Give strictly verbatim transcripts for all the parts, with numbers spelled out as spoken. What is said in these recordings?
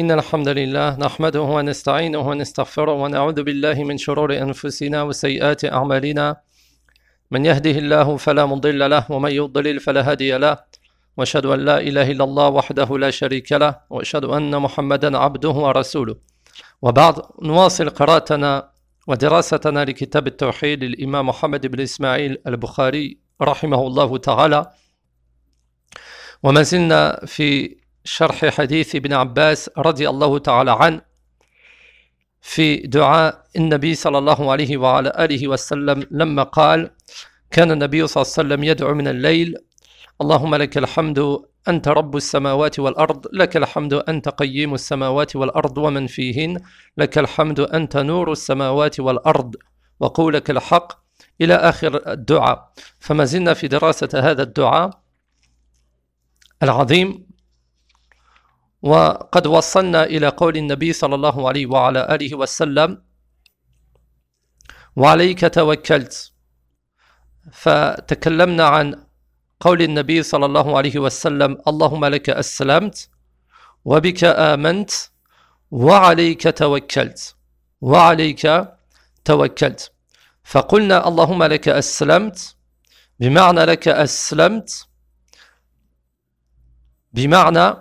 إن الحمد لله نحمده ونستعينه ونستغفره ونعوذ بالله من شرور أنفسنا وسيئات أعمالنا من يهده الله فلا مضل له ومن يضلل فلا هادي له وأشهد أن لا إله إلا الله وحده لا شريك له وأشهد أن محمدا عبده ورسوله وبعد نواصل قراءتنا ودراستنا لكتاب التوحيد للإمام محمد بن إسماعيل البخاري رحمه الله تعالى وما زلنا في شرح حديث ابن عباس رضي الله تعالى عنه في دعاء النبي صلى الله عليه وعلى آله وسلم لما قال كان النبي صلى الله عليه وسلم يدعو من الليل اللهم لك الحمد أنت رب السماوات والأرض لك الحمد أنت قيم السماوات والأرض ومن فيهن لك الحمد أنت نور السماوات والأرض وقولك الحق إلى آخر الدعاء. فما زلنا في دراسة هذا الدعاء العظيم وقد وصلنا إلى قول النبي صلى الله عليه وعلى آله وسلم وعليك توكلت، فتكلمنا عن قول النبي صلى الله عليه وسلم اللهم لك أسلمت وبك آمنت وعليك توكلت وعليك توكلت. فقلنا اللهم لك أسلمت بمعنى لك أسلمت بمعنى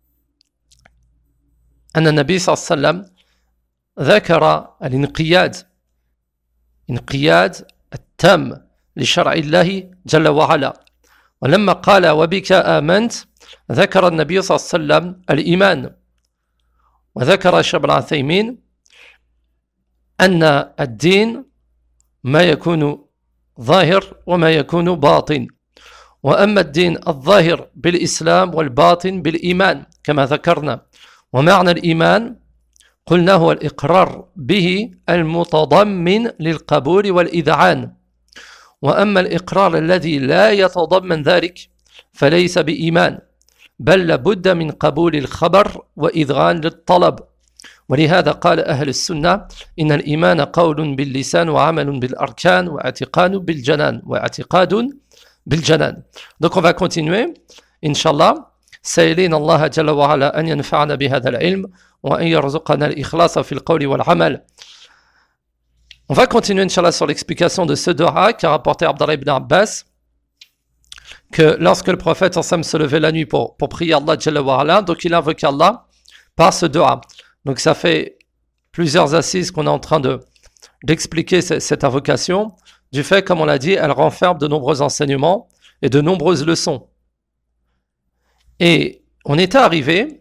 أن النبي صلى الله عليه وسلم ذكر الانقياد انقياد التام لشرع الله جل وعلا، ولما قال وبك آمنت ذكر النبي صلى الله عليه وسلم الإيمان، وذكر الشيخ ابن عثيمين أن الدين ما يكون ظاهر وما يكون باطن، وأما الدين الظاهر بالإسلام والباطن بالإيمان كما ذكرنا. ومعنى الإيمان قلنا هو الإقرار به المتضمن للقبول والإذعان، وأما الإقرار الذي لا يتضمن ذلك فليس بإيمان، بل لابد من قبول الخبر وإذعان للطلب. ولهذا قال أهل السنة إن الإيمان قول باللسان وعمل بالأركان واعتقاد بالجنان واعتقاد بالجنان. Donc on va continuer Inch'Allah. سائلين الله جل وعلا أن ينفعنا بهذا العلم وأن يرزقنا الإخلاص في القول والعمل. On va continuer Inch'Allah sur l'explication de ce dua qu'a rapporté Abdallah ibn Abbas, que lorsque le prophète Sam se levait la nuit pour, pour prier Allah Jalla wa ala, donc il invoquait Allah par ce dua. Donc ça fait plusieurs assises qu'on est en train de, d'expliquer cette, cette invocation, du fait, comme on l'a dit, elle renferme de nombreux enseignements et de nombreuses leçons. Et on était arrivé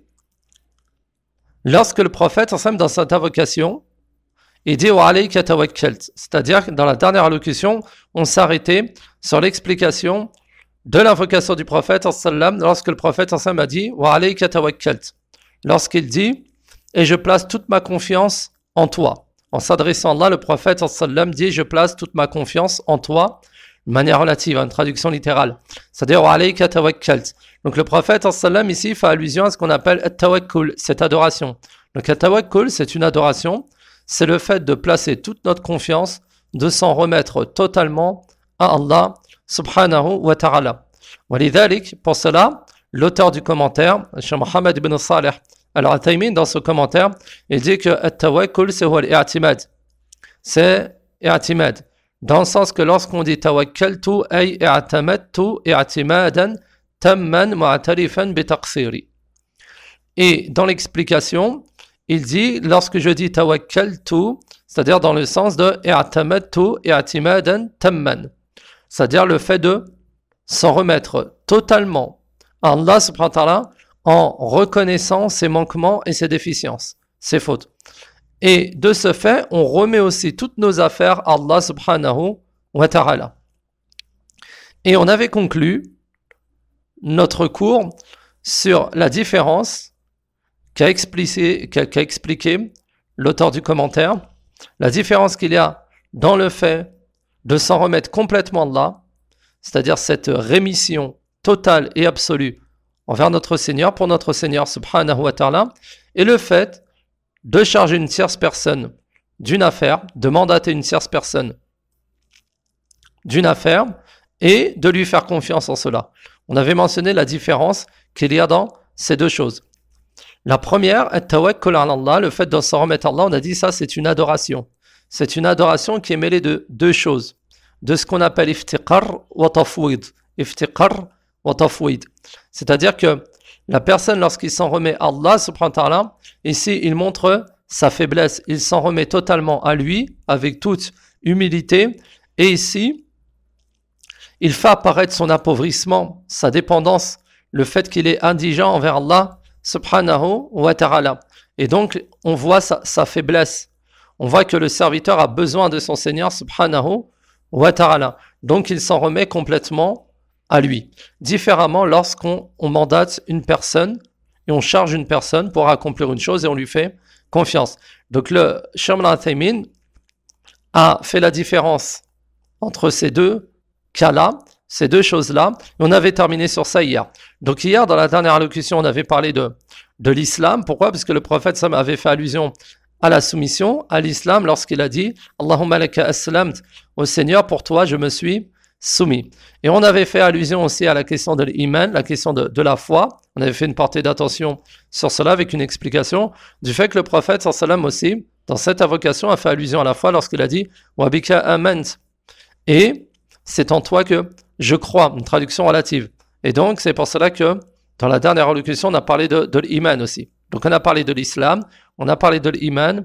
lorsque le prophète, dans cette invocation, il dit wa alayka tawakkalt, c'est-à-dire que dans la dernière allocution, on s'arrêtait sur l'explication de l'invocation du prophète lorsque le prophète a dit wa alayka tawakkalt, lorsqu'il dit et je place toute ma confiance en toi. En s'adressant là, le prophète dit je place toute ma confiance en toi, de manière relative, une traduction littérale. C'est-à-dire wa alayka tawakkalt. Donc le prophète ici fait allusion à ce qu'on appelle at-tawakkul, cette adoration. Donc at-tawakkul, c'est une adoration, c'est le fait de placer toute notre confiance, de s'en remettre totalement à Allah subhanahu wa ta'ala. Walidhalik, pour cela, l'auteur du commentaire, Cheikh Mohammed ibn Salih al-Uthaymin, dans ce commentaire, il dit que at-tawakkul, c'est huwa al-i'timad. C'est i'timad. Dans le sens que lorsqu'on dit tawakkaltu ay i'tamadtu i'timadan tamman mu'tarifan bi taqsiri. Et dans l'explication, il dit lorsque je dis tawakkaltu, c'est-à-dire dans le sens de i'tamadtu i'timadan tamman, c'est-à-dire le fait de s'en remettre totalement à Allah subhanahu wa ta'ala en reconnaissant ses manquements et ses déficiences, ses fautes. Et de ce fait, on remet aussi toutes nos affaires à Allah subhanahu wa ta'ala. Et on avait conclu notre cours sur la différence qu'a expliqué, qu'a, qu'a expliqué l'auteur du commentaire, la différence qu'il y a dans le fait de s'en remettre complètement à Allah, c'est-à-dire cette rémission totale et absolue envers notre Seigneur, pour notre Seigneur subhanahu wa ta'ala, et le fait de charger une tierce personne d'une affaire, de mandater une tierce personne d'une affaire, et de lui faire confiance en cela. On avait mentionné la différence qu'il y a dans ces deux choses. La première, at-tawakkul ala Allah, le fait de s'en remettre à Allah, on a dit ça, c'est une adoration. C'est une adoration qui est mêlée de deux choses, de ce qu'on appelle iftiqar wa tafwid. Iftiqar wa tafwid. C'est-à-dire que la personne, lorsqu'il s'en remet à Allah, subhanahu wa ta'ala, ici, il montre sa faiblesse. Il s'en remet totalement à lui, avec toute humilité. Et ici, il fait apparaître son appauvrissement, sa dépendance, le fait qu'il est indigent envers Allah, subhanahu wa ta'ala. Et donc, on voit sa, sa faiblesse. On voit que le serviteur a besoin de son Seigneur, subhanahu wa ta'ala. Donc, il s'en remet complètement à lui. Différemment, lorsqu'on on mandate une personne et on charge une personne pour accomplir une chose et on lui fait confiance. Donc, le Shaykh Ibn Uthaymin a fait la différence entre ces deux cas-là, ces deux choses-là. On avait terminé sur ça hier. Donc, hier, dans la dernière allocution, on avait parlé de, de l'islam. Pourquoi? Parce que le prophète Sam avait fait allusion à la soumission, à l'islam, lorsqu'il a dit « Allahumma laka aslamt » au Seigneur, pour toi, je me suis soumis. Et on avait fait allusion aussi à la question de l'iman, la question de, de la foi. On avait fait une portée d'attention sur cela avec une explication du fait que le prophète sallam aussi, dans cette invocation, a fait allusion à la foi lorsqu'il a dit « Wa bika amant » et c'est en toi que je crois, une traduction relative. Et donc, c'est pour cela que dans la dernière allocution, on a parlé de, de l'iman aussi. Donc, on a parlé de l'islam, on a parlé de l'iman,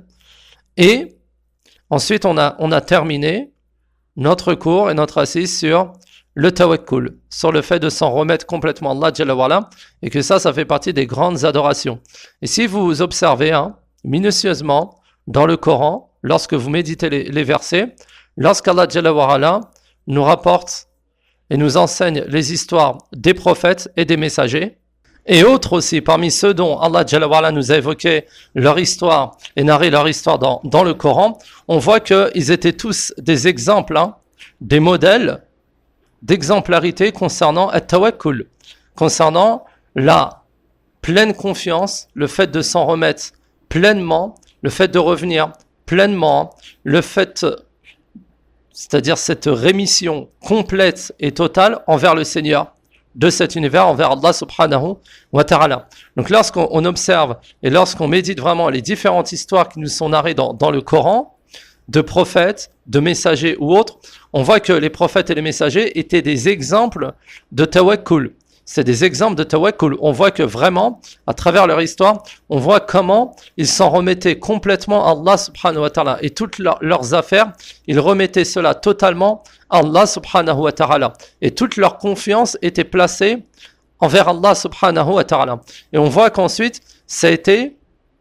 et ensuite, on a, on a terminé notre cours et notre assise sur le tawakkul, sur le fait de s'en remettre complètement à Allah Jalla wa Ala, et que ça, ça fait partie des grandes adorations. Et si vous observez hein, minutieusement dans le Coran, lorsque vous méditez les, les versets, lorsqu'Allah Jalla wa Ala nous rapporte et nous enseigne les histoires des prophètes et des messagers, et autres aussi, parmi ceux dont Allah Jalla wa Ala nous a évoqué leur histoire et narré leur histoire dans, dans le Coran, on voit qu'ils étaient tous des exemples, hein, des modèles d'exemplarité concernant at-tawakkul, concernant la pleine confiance, le fait de s'en remettre pleinement, le fait de revenir pleinement, le fait, c'est-à-dire cette rémission complète et totale envers le Seigneur de cet univers, envers Allah subhanahu wa ta'ala. Donc lorsqu'on on observe et lorsqu'on médite vraiment les différentes histoires qui nous sont narrées dans, dans le Coran, de prophètes, de messagers ou autres, on voit que les prophètes et les messagers étaient des exemples de tawakkul. C'est des exemples de tawakkul. On voit que vraiment, à travers leur histoire, on voit comment ils s'en remettaient complètement à Allah subhanahu wa ta'ala. Et toutes leur, leurs affaires, ils remettaient cela totalement à Allah subhanahu wa ta'ala. Et toute leur confiance était placée envers Allah subhanahu wa ta'ala. Et on voit qu'ensuite, ça a été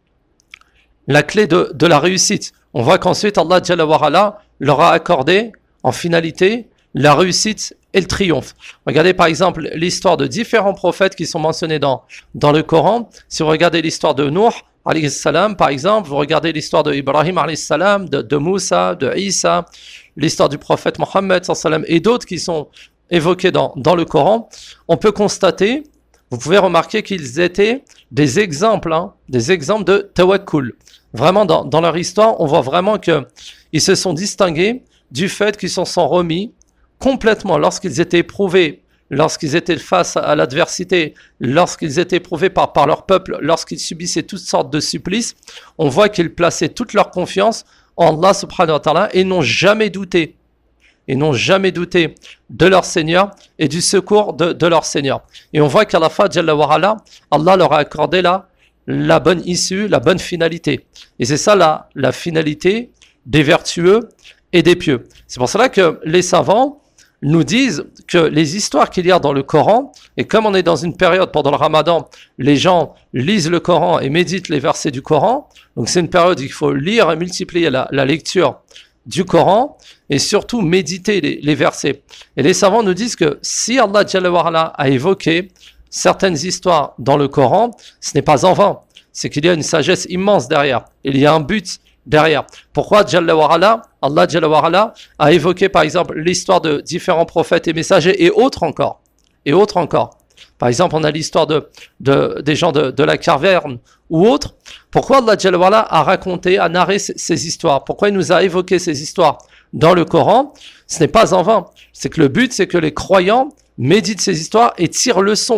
la clé de, de la réussite. On voit qu'ensuite, Allah Jalla wa Ala leur a accordé, en finalité, la réussite et le triomphe. Regardez par exemple l'histoire de différents prophètes qui sont mentionnés dans, dans le Coran. Si vous regardez l'histoire de Nuh, alayhi salam, par exemple, vous regardez l'histoire de Ibrahim, alayhi salam, de, de Moussa, de Isa, l'histoire du prophète Mohammed, sallam, et d'autres qui sont évoqués dans, dans le Coran, on peut constater, vous pouvez remarquer qu'ils étaient des exemples, hein, des exemples de tawakkul. Vraiment, dans, dans leur histoire, on voit vraiment qu'ils se sont distingués du fait qu'ils s'en sont remis complètement lorsqu'ils étaient éprouvés, lorsqu'ils étaient face à l'adversité, lorsqu'ils étaient éprouvés par, par leur peuple, lorsqu'ils subissaient toutes sortes de supplices, on voit qu'ils plaçaient toute leur confiance en Allah subhanahu wa ta'ala et n'ont jamais douté. Ils n'ont jamais douté de leur Seigneur et du secours de, de leur Seigneur. Et on voit qu'à la fin, Jalla wa Ala, Allah leur a accordé la, la bonne issue, la bonne finalité. Et c'est ça la, la finalité des vertueux et des pieux. C'est pour cela que les savants nous disent que les histoires qu'il y a dans le Coran, et comme on est dans une période pendant le Ramadan, les gens lisent le Coran et méditent les versets du Coran, donc c'est une période où il faut lire et multiplier la, la lecture du Coran, et surtout méditer les, les versets. Et les savants nous disent que si Allah Jalla wa Ala a évoqué certaines histoires dans le Coran, ce n'est pas en vain, c'est qu'il y a une sagesse immense derrière, il y a un but derrière. Pourquoi Jalla wa Ala, Allah Jalla wa Ala a évoqué par exemple l'histoire de différents prophètes et messagers et autres encore, et autres encore. Par exemple, on a l'histoire de, de, des gens de, de la caverne ou autres. Pourquoi Allah Jalla wa Ala a raconté, a narré ces, ces histoires? Pourquoi il nous a évoqué ces histoires dans le Coran? Ce n'est pas en vain. C'est que le but, c'est que les croyants méditent ces histoires et tirent leçon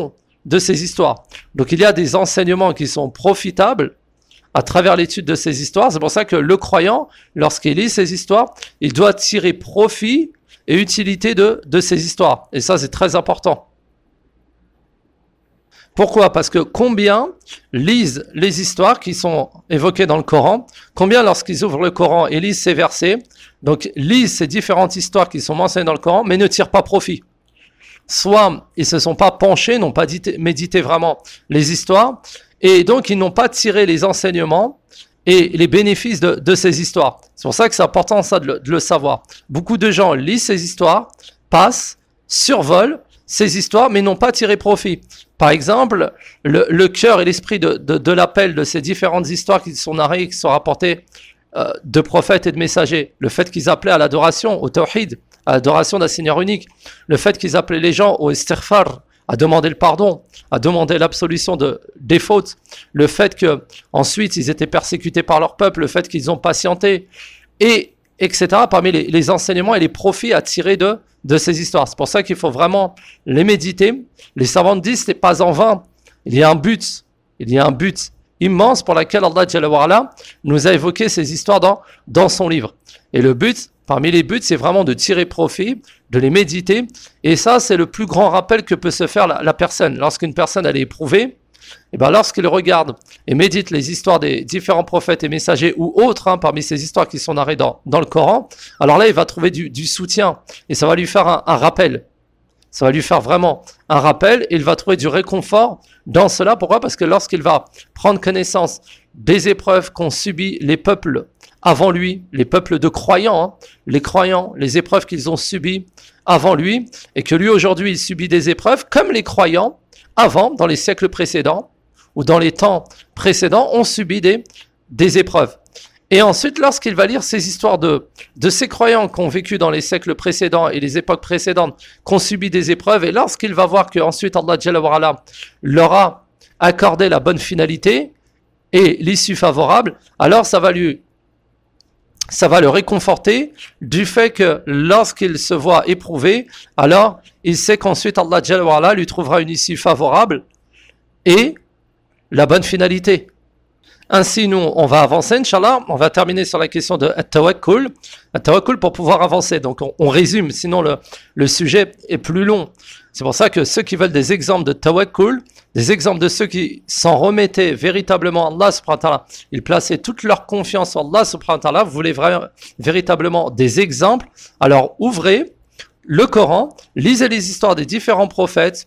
de ces histoires. Donc il y a des enseignements qui sont profitables à travers l'étude de ces histoires. C'est pour ça que le croyant, lorsqu'il lit ces histoires, il doit tirer profit et utilité de, de ces histoires. Et ça, c'est très important. Pourquoi ? Parce que combien lisent les histoires qui sont évoquées dans le Coran ? Combien, lorsqu'ils ouvrent le Coran et lisent ces versets, donc lisent ces différentes histoires qui sont mentionnées dans le Coran, mais ne tirent pas profit ? Soit ils se sont pas penchés, n'ont pas dité, médité vraiment les histoires, et donc ils n'ont pas tiré les enseignements et les bénéfices de, de ces histoires. C'est pour ça que c'est important ça de le, de le savoir. Beaucoup de gens lisent ces histoires, passent, survolent ces histoires, mais n'ont pas tiré profit. Par exemple, le, le cœur et l'esprit de, de, de l'appel de ces différentes histoires qui sont narrées, qui sont rapportées euh, de prophètes et de messagers, le fait qu'ils appelaient à l'adoration, au tawhid, à l'adoration d'un Seigneur unique, le fait qu'ils appelaient les gens au istighfar, à demander le pardon, à demander l'absolution de, des fautes, le fait que ensuite ils étaient persécutés par leur peuple, le fait qu'ils ont patienté, et etc. Parmi les, les enseignements et les profits à tirer de, de ces histoires. C'est pour ça qu'il faut vraiment les méditer. Les savants disent c'est pas en vain. Il y a un but, il y a un but immense pour lequel Allah Jalla wa Ala nous a évoqué ces histoires dans, dans son livre. Et le but, parmi les buts, c'est vraiment de tirer profit, de les méditer. Et ça, c'est le plus grand rappel que peut se faire la, la personne. Lorsqu'une personne elle est éprouvée, et ben lorsqu'il regarde et médite les histoires des différents prophètes et messagers ou autres, hein, parmi ces histoires qui sont narrées dans, dans le Coran, alors là, il va trouver du, du soutien et ça va lui faire un, un rappel. Ça va lui faire vraiment un rappel et il va trouver du réconfort dans cela. Pourquoi ? Parce que lorsqu'il va prendre connaissance des épreuves qu'ont subies les peuples avant lui, les peuples de croyants, hein, les croyants, les épreuves qu'ils ont subies avant lui, et que lui aujourd'hui il subit des épreuves comme les croyants avant, dans les siècles précédents, ou dans les temps précédents, ont subi des, des épreuves. Et ensuite, lorsqu'il va lire ces histoires de, de ces croyants qui ont vécu dans les siècles précédents et les époques précédentes, qui ont subi des épreuves, et lorsqu'il va voir qu'ensuite Allah Jalla wa Ala leur a accordé la bonne finalité et l'issue favorable, alors ça va lui ça va le réconforter du fait que lorsqu'il se voit éprouvé, alors il sait qu'ensuite Allah Jalla wa Ala lui trouvera une issue favorable et la bonne finalité. Ainsi, nous, on va avancer, Inch'Allah. On va terminer sur la question de At-Tawakkul. At-Tawakkul pour pouvoir avancer. Donc, on, on résume, sinon le, le sujet est plus long. C'est pour ça que ceux qui veulent des exemples de Tawakkul, des exemples de ceux qui s'en remettaient véritablement à Allah subhanahu wa ta'ala, ils plaçaient toute leur confiance en Allah subhanahu wa ta'ala, vous voulez vra- véritablement des exemples, alors ouvrez le Coran, lisez les histoires des différents prophètes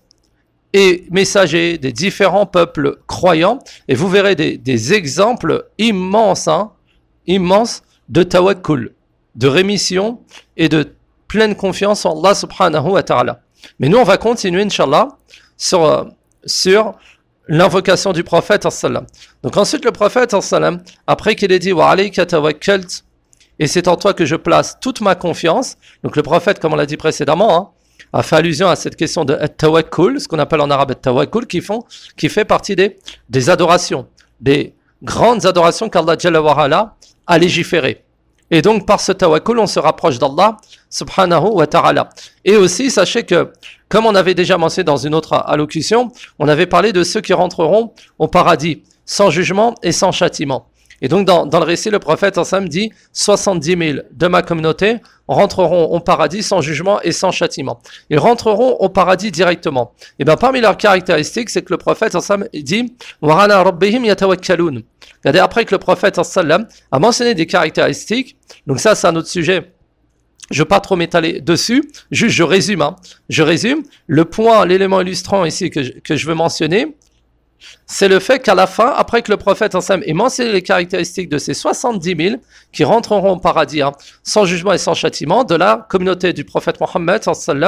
et messagers des différents peuples croyants, et vous verrez des, des exemples immenses, hein, immenses de tawakkul, de rémission et de pleine confiance en Allah subhanahu wa ta'ala. Mais nous, on va continuer, Inch'Allah, sur, euh, sur l'invocation du prophète, sallam. Donc ensuite, le prophète, sallam, après qu'il ait dit « Wa alayka tawakkalt » et c'est en toi que je place toute ma confiance. Donc le prophète, comme on l'a dit précédemment, hein, a fait allusion à cette question de tawakkul, ce qu'on appelle en arabe tawakkul, qui font, qui fait partie des, des adorations, des grandes adorations qu'Allah Jalla wa Ala a légiférées. Et donc par ce tawakkul, on se rapproche d'Allah subhanahu wa ta'ala. Et aussi, sachez que, comme on avait déjà mentionné dans une autre allocution, on avait parlé de ceux qui rentreront au paradis, sans jugement et sans châtiment. Et donc dans, dans le récit, le prophète ensemble dit « soixante-dix mille de ma communauté rentreront au paradis sans jugement et sans châtiment. Ils rentreront au paradis directement. » Et bien parmi leurs caractéristiques, c'est que le prophète ensemble dit « Wa ala rabbihim yatawakkalun » Regardez, après que le prophète ensemble a mentionné des caractéristiques, donc ça c'est un autre sujet, je ne veux pas trop m'étaler dessus, juste je résume. Hein. Je résume, le point, l'élément illustrant ici que je, que je veux mentionner, c'est le fait qu'à la fin, après que le prophète ensemble ait mentionné les caractéristiques de ces soixante-dix mille qui rentreront au paradis, hein, sans jugement et sans châtiment, de la communauté du prophète Mohammed,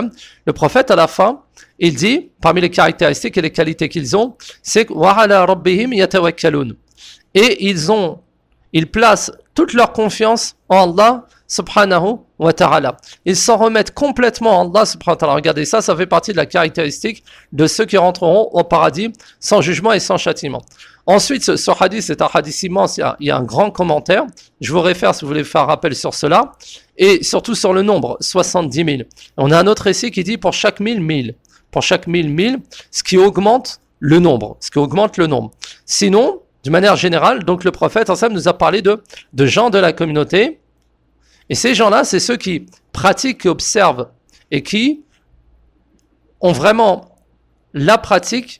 le prophète à la fin, il dit, parmi les caractéristiques et les qualités qu'ils ont, c'est que wa ala rabbihim yatawakkalun. Et ils ont, ils placent toute leur confiance en Allah subhanahu wa ta'ala. Ils s'en remettent complètement en Allah subhanahu wa ta'ala. Regardez ça, ça fait partie de la caractéristique de ceux qui rentreront au paradis sans jugement et sans châtiment. Ensuite, ce, ce hadith, c'est un hadith immense, il y, a, il y a un grand commentaire. Je vous réfère si vous voulez faire rappel sur cela. Et surtout sur le nombre, soixante-dix mille. On a un autre récit qui dit pour chaque mille, mille. pour chaque mille, mille, ce qui augmente le nombre, ce qui augmente le nombre. Sinon, d'une manière générale, donc le prophète ensemble nous a parlé de, de gens de la communauté, et ces gens-là, c'est ceux qui pratiquent et observent, et qui ont vraiment la pratique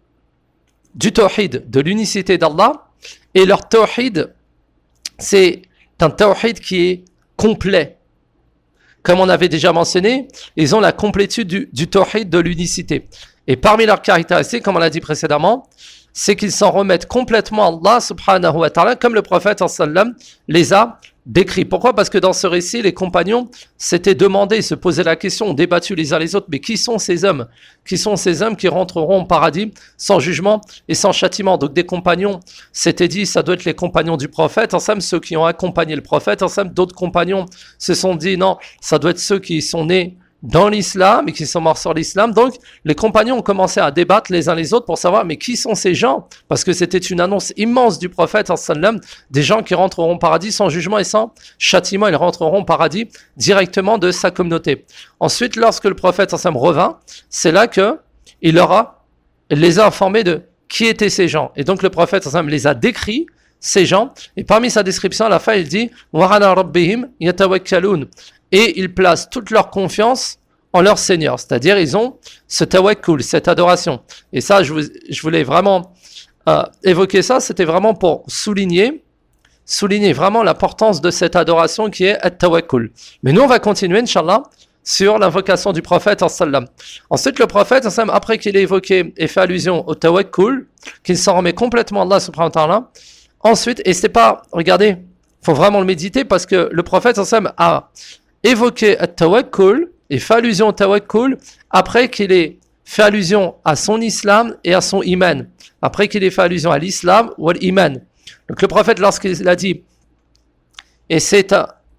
du tawhid, de l'unicité d'Allah, et leur tawhid, c'est un tawhid qui est complet. Comme on avait déjà mentionné, ils ont la complétude du, du tawhid de l'unicité. Et parmi leurs caractéristiques, comme on l'a dit précédemment, c'est qu'ils s'en remettent complètement à Allah subhanahu wa ta'ala, comme le prophète sallam les a décrits. Pourquoi ? Parce que dans ce récit, les compagnons s'étaient demandé, se posaient la question, ont débattu les uns les autres, mais qui sont ces hommes ? Qui sont ces hommes qui rentreront au paradis sans jugement et sans châtiment ? Donc des compagnons s'étaient dit, ça doit être les compagnons du prophète, ensemble ceux qui ont accompagné le prophète, ensemble d'autres compagnons se sont dit, non, ça doit être ceux qui sont nés dans l'islam et qui sont morts sur l'islam. Donc les compagnons ont commencé à débattre les uns les autres pour savoir mais qui sont ces gens, parce que c'était une annonce immense du prophète sallam, des gens qui rentreront au paradis sans jugement et sans châtiment. Ils rentreront au paradis directement de sa communauté. Ensuite, lorsque le prophète sallam revint, c'est là que il leur a il les a informés de qui étaient ces gens, et donc le prophète sallam les a décrits, ces gens, et parmi sa description à la fin il dit wa ala rabbihim yatawakkalun, et ils placent toute leur confiance en leur Seigneur. C'est-à-dire, ils ont ce tawakkul, cette adoration. Et ça, je, vous, je voulais vraiment euh, évoquer ça. C'était vraiment pour souligner, souligner vraiment l'importance de cette adoration qui est at-tawakkul. Mais nous, on va continuer, Inch'Allah, sur l'invocation du prophète sallam. Ensuite, le prophète, après qu'il ait évoqué et fait allusion au tawakkul, qu'il s'en remet complètement à Allah subhanahu wa ta'ala, ensuite, et c'est pas, regardez, il faut vraiment le méditer, parce que le prophète sallam a évoqué at-tawakkul et fait allusion au tawakkul après qu'il ait fait allusion à son islam et à son iman, après qu'il ait fait allusion à l'islam ou à l'iman. Donc le prophète, lorsqu'il a dit et c'est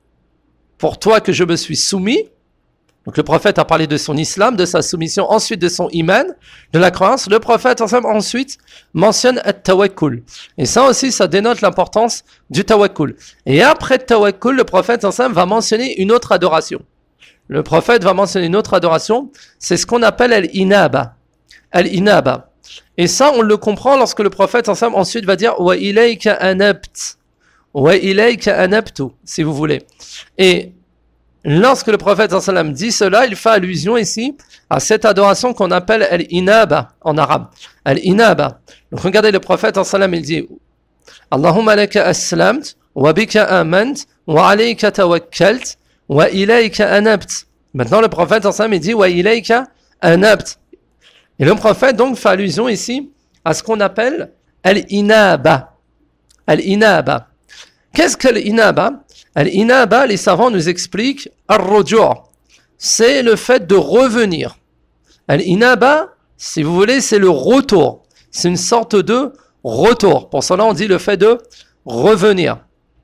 pour toi que je me suis soumis, donc le prophète a parlé de son islam, de sa soumission, ensuite de son iman, de la croyance. Le prophète ensuite mentionne at-tawakkul. Et ça aussi, ça dénote l'importance du tawakkul. Et après tawakkul, le prophète va mentionner une autre adoration. Le prophète va mentionner une autre adoration, c'est ce qu'on appelle al-inaba. Al-inaba. Et ça, on le comprend lorsque le prophète ensuite va dire wa ilayka anabt. Wa ilayka anabtu, si vous voulez. Et lorsque le prophète sallam dit cela, il fait allusion ici à cette adoration qu'on appelle al-inaba en arabe. Al-inaba. Donc regardez, le prophète sallam il dit Allahumma laka aslamt wa bika amant wa alayka tawakkalt wa ilayka anabt. Maintenant le prophète sallam il dit wa ilayka anabt. Et le prophète donc fait allusion ici à ce qu'on appelle al-inaba. Al-inaba. Qu'est-ce que l'inaba ? Al-inaba, les savants nous expliquent ar-ruju', c'est le fait de revenir. Al-inaba, si vous voulez, c'est le retour. C'est une sorte de retour. Pour cela, on dit le fait de revenir.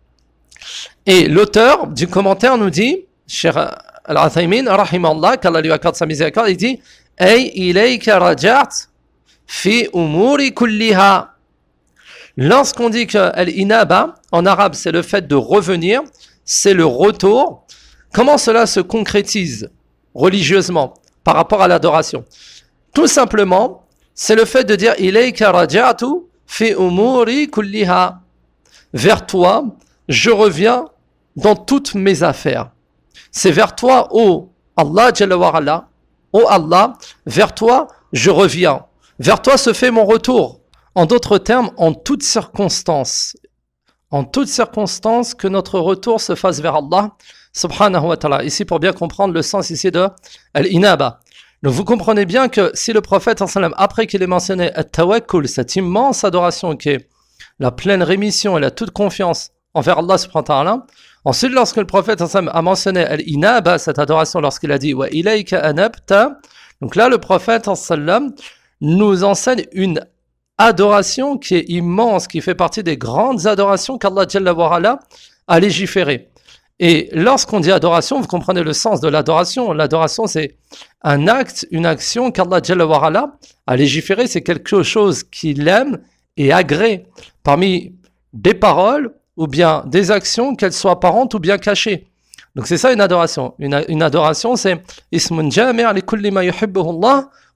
Et l'auteur du commentaire nous dit, Cheikh Al-Uthaymin, rahimallah, qu'Allah lui accorde sa miséricorde, il dit Ay ilayka raja'at fi umuri kulliha. Lorsqu'on dit que al-inaba, en arabe, c'est le fait de revenir, c'est le retour, comment cela se concrétise religieusement par rapport à l'adoration ? Tout simplement, c'est le fait de dire « Ilayka raja'tu fi umuri kulliha » vers toi, je reviens dans toutes mes affaires. C'est vers toi, ô Allah Jalla wa Ala, ô Allah, vers toi, je reviens. Vers toi se fait mon retour. En d'autres termes, en toutes circonstances, en toutes circonstances, que notre retour se fasse vers Allah, subhanahu wa ta'ala. Ici, pour bien comprendre le sens ici de al-inaba. Donc, vous comprenez bien que si le prophète, après qu'il ait mentionné at-tawakkul, cette immense adoration qui est la pleine rémission et la toute confiance envers Allah, subhanahu wa ta'ala, ensuite, lorsque le prophète a mentionné al-inaba, cette adoration, lorsqu'il a dit wa ilayka anabta, donc là, le prophète nous enseigne une adoration qui est immense, qui fait partie des grandes adorations qu'Allah Jalla wa Ala a légiféré. Et lorsqu'on dit adoration, vous comprenez le sens de l'adoration. L'adoration, c'est un acte, une action qu'Allah Jalla wa Ala a légiféré. C'est quelque chose qu'il aime et agrée parmi des paroles ou bien des actions, qu'elles soient apparentes ou bien cachées. Donc c'est ça une adoration. Une, une adoration, c'est ismun jami' li kulli ma yuhibbuhu Allah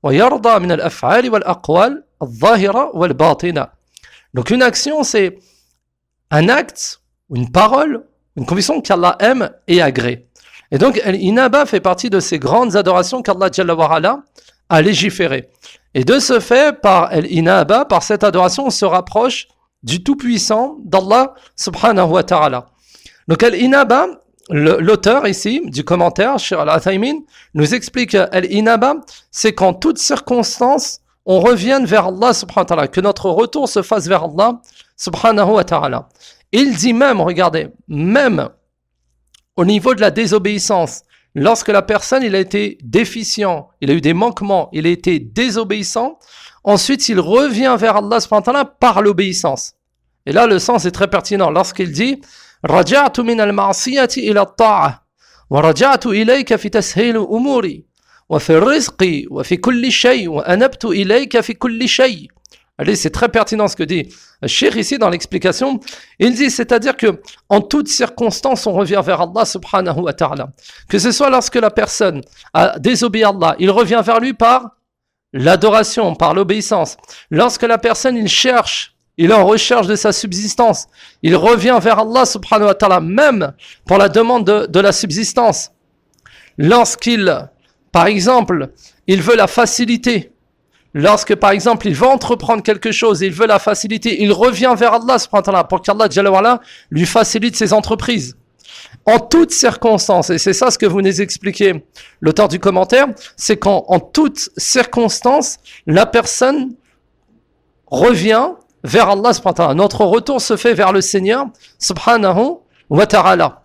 ويرضى من الأفعال والأقوال الظاهرة والباطنة. Donc une action, c'est un acte, une parole, une conviction qu'Allah aime et agrée. Et donc, l'inaba fait partie de ces grandes adorations qu'Allah Jalla wa Ala a légiférées. Et de ce fait, par l'inaba, par cette adoration, on se rapproche du Tout-Puissant, d'Allah subhanahu wa ta'ala. Donc, l'inaba, l'auteur ici, du commentaire, Cheikh Al-Uthaymin, nous explique l'inaba, c'est qu'en toutes circonstances, on revienne vers Allah subhanahu wa ta'ala, que notre retour se fasse vers Allah subhanahu wa ta'ala. Il dit même, regardez, même au niveau de la désobéissance, lorsque la personne il a été déficient, il a eu des manquements, il a été désobéissant, ensuite il revient vers Allah subhanahu wa ta'ala par l'obéissance. Et là le sens est très pertinent lorsqu'il dit raja'tu min al-ma'siyati ila at-ta'a wa raja'tu ilayka fi tashil umuri wa fi rizqi wa fi kulli shay wa anabtu ilayka fi kulli shay. Allez, c'est très pertinent ce que dit Cheikh ici dans l'explication. Il dit, c'est-à-dire que en toutes circonstances, on revient vers Allah subhanahu wa ta'ala. Que ce soit lorsque la personne a désobéi à Allah, il revient vers lui par l'adoration, par l'obéissance. Lorsque la personne, il cherche, il est en recherche de sa subsistance, il revient vers Allah subhanahu wa ta'ala, même pour la demande de, de la subsistance. Lorsqu'il, par exemple, il veut la facilité, lorsque, par exemple, il veut entreprendre quelque chose et il veut la faciliter, il revient vers Allah subhanahu wa ta'ala pour qu'Allah Jalla wa Ala lui facilite ses entreprises. En toutes circonstances, et c'est ça ce que vous nous expliquez, l'auteur du commentaire, c'est qu'en en toutes circonstances, la personne revient vers Allah subhanahu wa ta'ala. Notre retour se fait vers le Seigneur subhanahu wa ta'ala.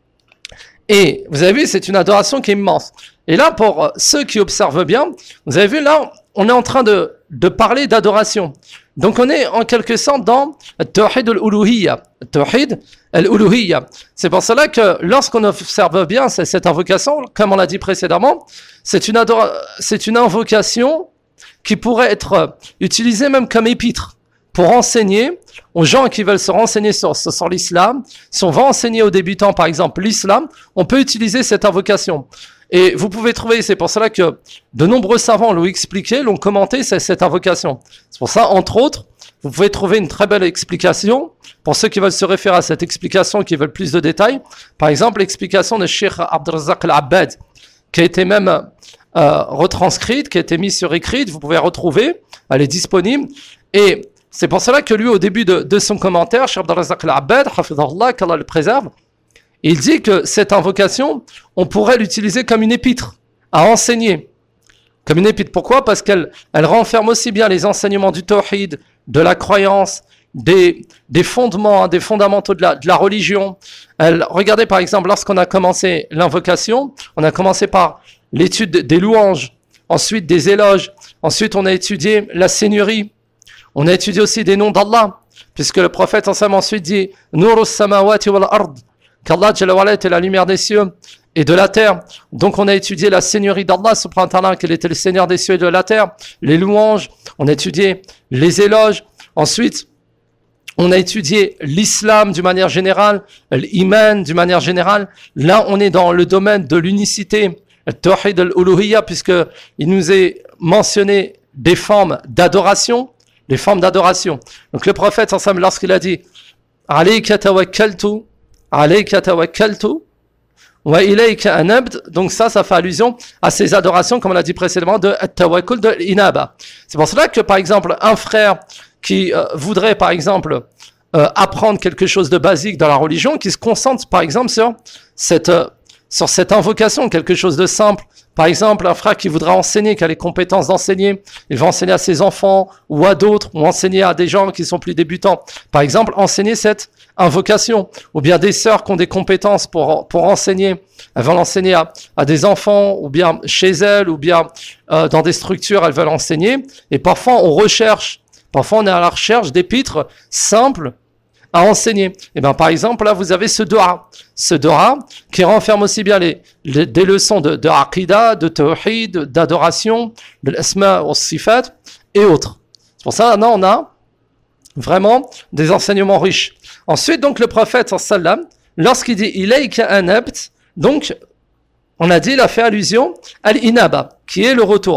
Et vous avez vu, c'est une adoration qui est immense. Et là, pour ceux qui observent bien, vous avez vu là, on est en train de, de parler d'adoration. Donc on est en quelque sorte dans Tawhid al-Uluhiyya. Tawhid al-Uluhiyya. C'est pour cela que lorsqu'on observe bien cette invocation, comme on l'a dit précédemment, c'est une, adora- c'est une invocation qui pourrait être utilisée même comme épître pour enseigner aux gens qui veulent se renseigner sur, sur l'islam. Si on va enseigner aux débutants, par exemple, l'islam, on peut utiliser cette invocation. Et vous pouvez trouver, c'est pour cela que de nombreux savants l'ont expliqué, l'ont commenté, c'est cette invocation. C'est pour ça, entre autres, vous pouvez trouver une très belle explication, pour ceux qui veulent se référer à cette explication, qui veulent plus de détails. Par exemple, l'explication de Cheikh Abdrazak Al-Abbad, qui a été même euh, retranscrite, qui a été mise sur écrite, vous pouvez retrouver, elle est disponible. Et c'est pour cela que lui, au début de, de son commentaire, Cheikh Abdrazak Al-Abbad, Hafidhullah, qu'Allah le préserve, il dit que cette invocation, on pourrait l'utiliser comme une épître à enseigner. Comme une épître. Pourquoi ? Parce qu'elle elle renferme aussi bien les enseignements du tawhid, de la croyance, des, des fondements, hein, des fondamentaux de la, de la religion. Elle, regardez par exemple, lorsqu'on a commencé l'invocation, on a commencé par l'étude des louanges, ensuite des éloges, ensuite on a étudié la seigneurie, on a étudié aussi des noms d'Allah, puisque le prophète ensuite dit « Nurus samawati wal ard » qu'Allah Jalla wa Ala était la lumière des cieux et de la terre. Donc on a étudié la seigneurie d'Allah subhanahu wa ta'ala, qu'il était le seigneur des cieux et de la terre, les louanges, on a étudié les éloges, ensuite on a étudié l'islam d'une manière générale, l'iman d'une manière générale. Là on est dans le domaine de l'unicité, le tawhid al-uluhiyya, puisque il nous est mentionné des formes d'adoration, des formes d'adoration. Donc le prophète ensemble, lorsqu'il a dit alayka tawakkaltu alayka tawakkaltu wa ilayka anabd, donc ça, ça fait allusion à ces adorations, comme on l'a dit précédemment, de tawakkul, de l'inaba. C'est pour cela que, par exemple, un frère qui euh, voudrait, par exemple, euh, apprendre quelque chose de basique dans la religion, qui se concentre, par exemple, sur cette, euh, sur cette invocation, quelque chose de simple. Par exemple, un frère qui voudra enseigner, qui a les compétences d'enseigner, il va enseigner à ses enfants ou à d'autres, ou enseigner à des gens qui sont plus débutants. Par exemple, enseigner cette invocation, ou bien des sœurs qui ont des compétences pour, pour enseigner, elles vont l'enseigner à, à des enfants, ou bien chez elles, ou bien euh, dans des structures, elles veulent enseigner. Et parfois, on recherche, parfois on est à la recherche d'épîtres simples à enseigner. Et bien, par exemple, là, vous avez ce dua. Ce dua qui renferme aussi bien les, les, des leçons de, de aqidah, de tawhid, d'adoration, de l'asma wa sifat et autres. C'est pour ça, maintenant, on a vraiment des enseignements riches. Ensuite, donc, le prophète, sallam, lorsqu'il dit « ilayka anabt », donc, on a dit, il a fait allusion à l'inaba, qui est le retour.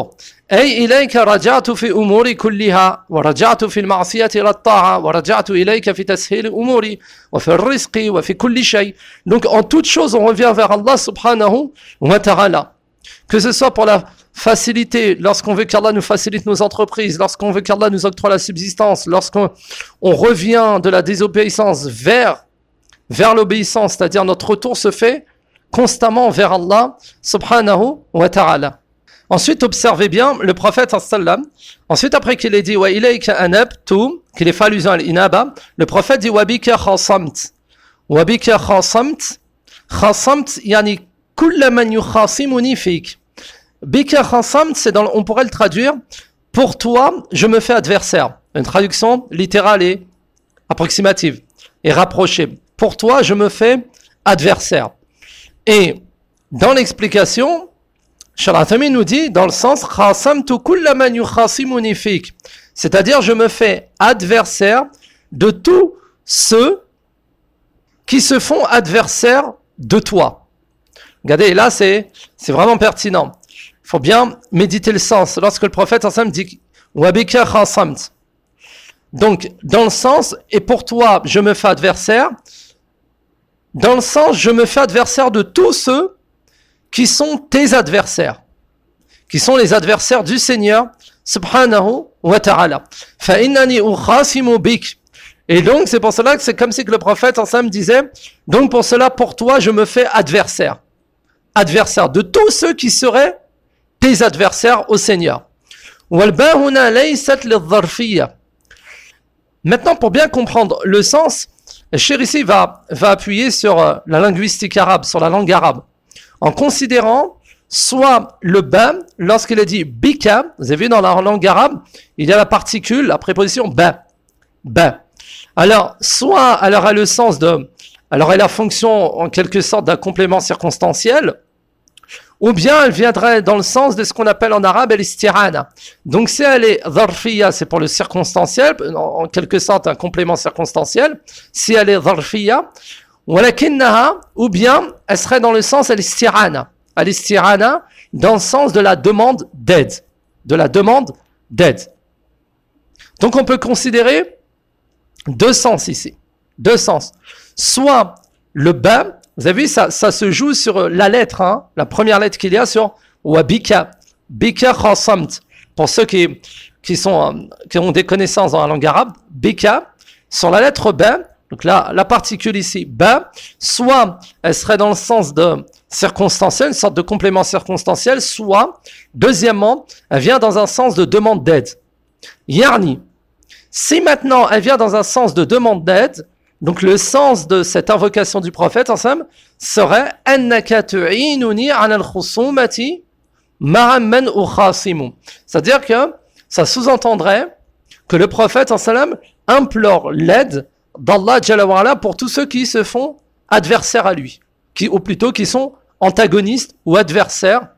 أي إليك رجعت في أموري كلها ورجعت في المعصية إلى الطاعة ورجعت إليك في تسهيل أموري وفي الرزق وفي كل شيء. Donc en toute chose on revient vers Allah subhanahu wa ta'ala. Que ce soit pour la facilité, lorsqu'on veut qu'Allah nous facilite nos entreprises, lorsqu'on veut qu'Allah nous octroie la subsistance, lorsqu'on on revient de la désobéissance vers, vers l'obéissance, c'est-à-dire notre retour se fait constamment vers Allah subhanahu wa ta'ala. Ensuite, observez bien le prophète sallam. Ensuite, après qu'il ait dit wa ilayka anabtu, qu'il ait fait allusion à l'inaba, le prophète dit wa bika khasamt. Wa bika khasamt. Khasamt, yani kulla man yukhasimuni fik. Bika khasamt, c'est dans, on pourrait le traduire, pour toi, je me fais adversaire. Une traduction littérale et approximative et rapprochée. Pour toi, je me fais adversaire. Et dans l'explication, Cheikh Al-Uthaymin nous dit dans le sens khasamtu kulla man yukhasimuni fik, c'est-à-dire je me fais adversaire de tous ceux qui se font adversaires de toi. Regardez, là c'est c'est vraiment pertinent. Il faut bien méditer le sens. Lorsque le prophète sallam dit wa bika khasamt, donc dans le sens et pour toi je me fais adversaire, dans le sens je me fais adversaire de tous ceux qui sont tes adversaires, qui sont les adversaires du Seigneur subhanahu wa ta'ala. Fa innani ukhasimu bik. Et donc c'est pour cela que c'est comme si que le prophète ensemble disait, donc pour cela pour toi je me fais adversaire, adversaire de tous ceux qui seraient tes adversaires au Seigneur. Wal ba huna laysat lidh-dharfiyya. Maintenant pour bien comprendre le sens, le cheikh ici va va appuyer sur la linguistique arabe, sur la langue arabe, en considérant soit le ba, lorsqu'il est dit bika, vous avez vu dans la langue arabe, il y a la particule, la préposition ba, ba. Alors, soit elle aura le sens de, alors elle a la fonction en quelque sorte d'un complément circonstanciel, ou bien elle viendrait dans le sens de ce qu'on appelle en arabe l'istirana. Donc si elle est dharfiyya, c'est pour le circonstanciel, en quelque sorte un complément circonstanciel. Si elle est dharfiyya, ou bien elle serait dans le sens al-istirana. Al-istirana dans le sens de la demande d'aide. De la demande d'aide. Donc on peut considérer deux sens ici. Deux sens. Soit le ba, vous avez vu, ça, ça se joue sur la lettre, hein, la première lettre qu'il y a sur wa bika. Bika khasamt. Pour ceux qui, qui, sont, qui ont des connaissances dans la langue arabe, bika, sur la lettre ba, donc là, la particule ici, ba, soit elle serait dans le sens de circonstanciel, une sorte de complément circonstanciel, soit, deuxièmement, elle vient dans un sens de demande d'aide. Yarni. Si maintenant elle vient dans un sens de demande d'aide, donc le sens de cette invocation du prophète ensemble serait annaka tu'inuni 'ala al-khusumati ma'a man ukhasimu. C'est-à-dire que ça sous-entendrait que le prophète ensemble implore l'aide d'Allah Jalla wa Ala pour tous ceux qui se font adversaires à lui, qui, ou plutôt qui sont antagonistes ou adversaires.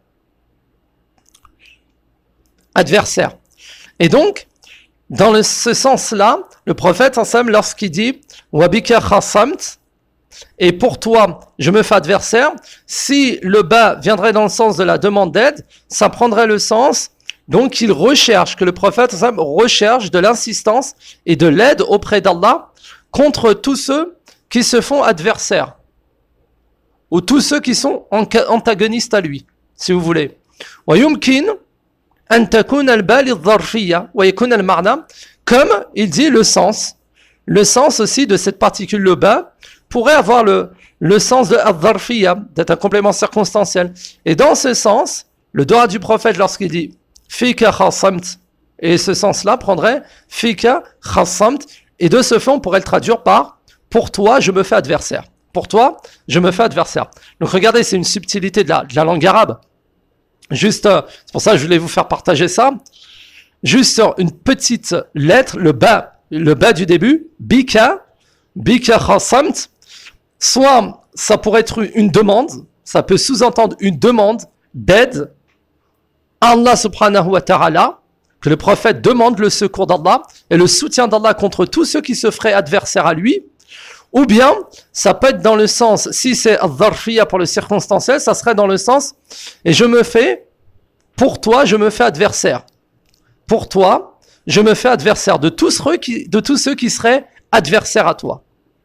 Adversaires. Et donc, dans le, ce sens-là, le prophète, ensemble, lorsqu'il dit « Wabika khasamt » et pour toi, je me fais adversaire, si le bas viendrait dans le sens de la demande d'aide, ça prendrait le sens, donc il recherche, que le prophète, ensemble, recherche de l'insistance et de l'aide auprès d'Allah contre tous ceux qui se font adversaires, ou tous ceux qui sont antagonistes à lui, si vous voulez. ويمكن أن تكون الباء للظرفية ويكون المعنى, comme il dit le sens, le sens aussi de cette particule le bas pourrait avoir le, le sens de al-dharfiyya, d'être un complément circonstanciel. Et dans ce sens, le doigt du prophète lorsqu'il dit fika khasamt, et ce sens-là prendrait fika khasamt, et de ce fait on pourrait le traduire par pour toi je me fais adversaire. Pour toi je me fais adversaire. Donc regardez, c'est une subtilité de la, de la langue arabe. Juste, euh, c'est pour ça que je voulais vous faire partager ça. Juste sur une petite lettre, le bas, le bas du début, bika, bika khasamt. Soit ça pourrait être une demande, ça peut sous-entendre une demande d'aide. Allah subhanahu wa ta'ala, que le prophète demande le secours d'Allah et le soutien d'Allah contre tous ceux qui se feraient adversaires à lui. Ou bien, ça peut être dans le sens, si c'est al-dharfiyya pour le circonstanciel, ça serait dans le sens, et je me fais pour toi, je me fais adversaire. Pour toi, je me fais adversaire de tous ceux qui, de tous ceux qui seraient adversaires à toi.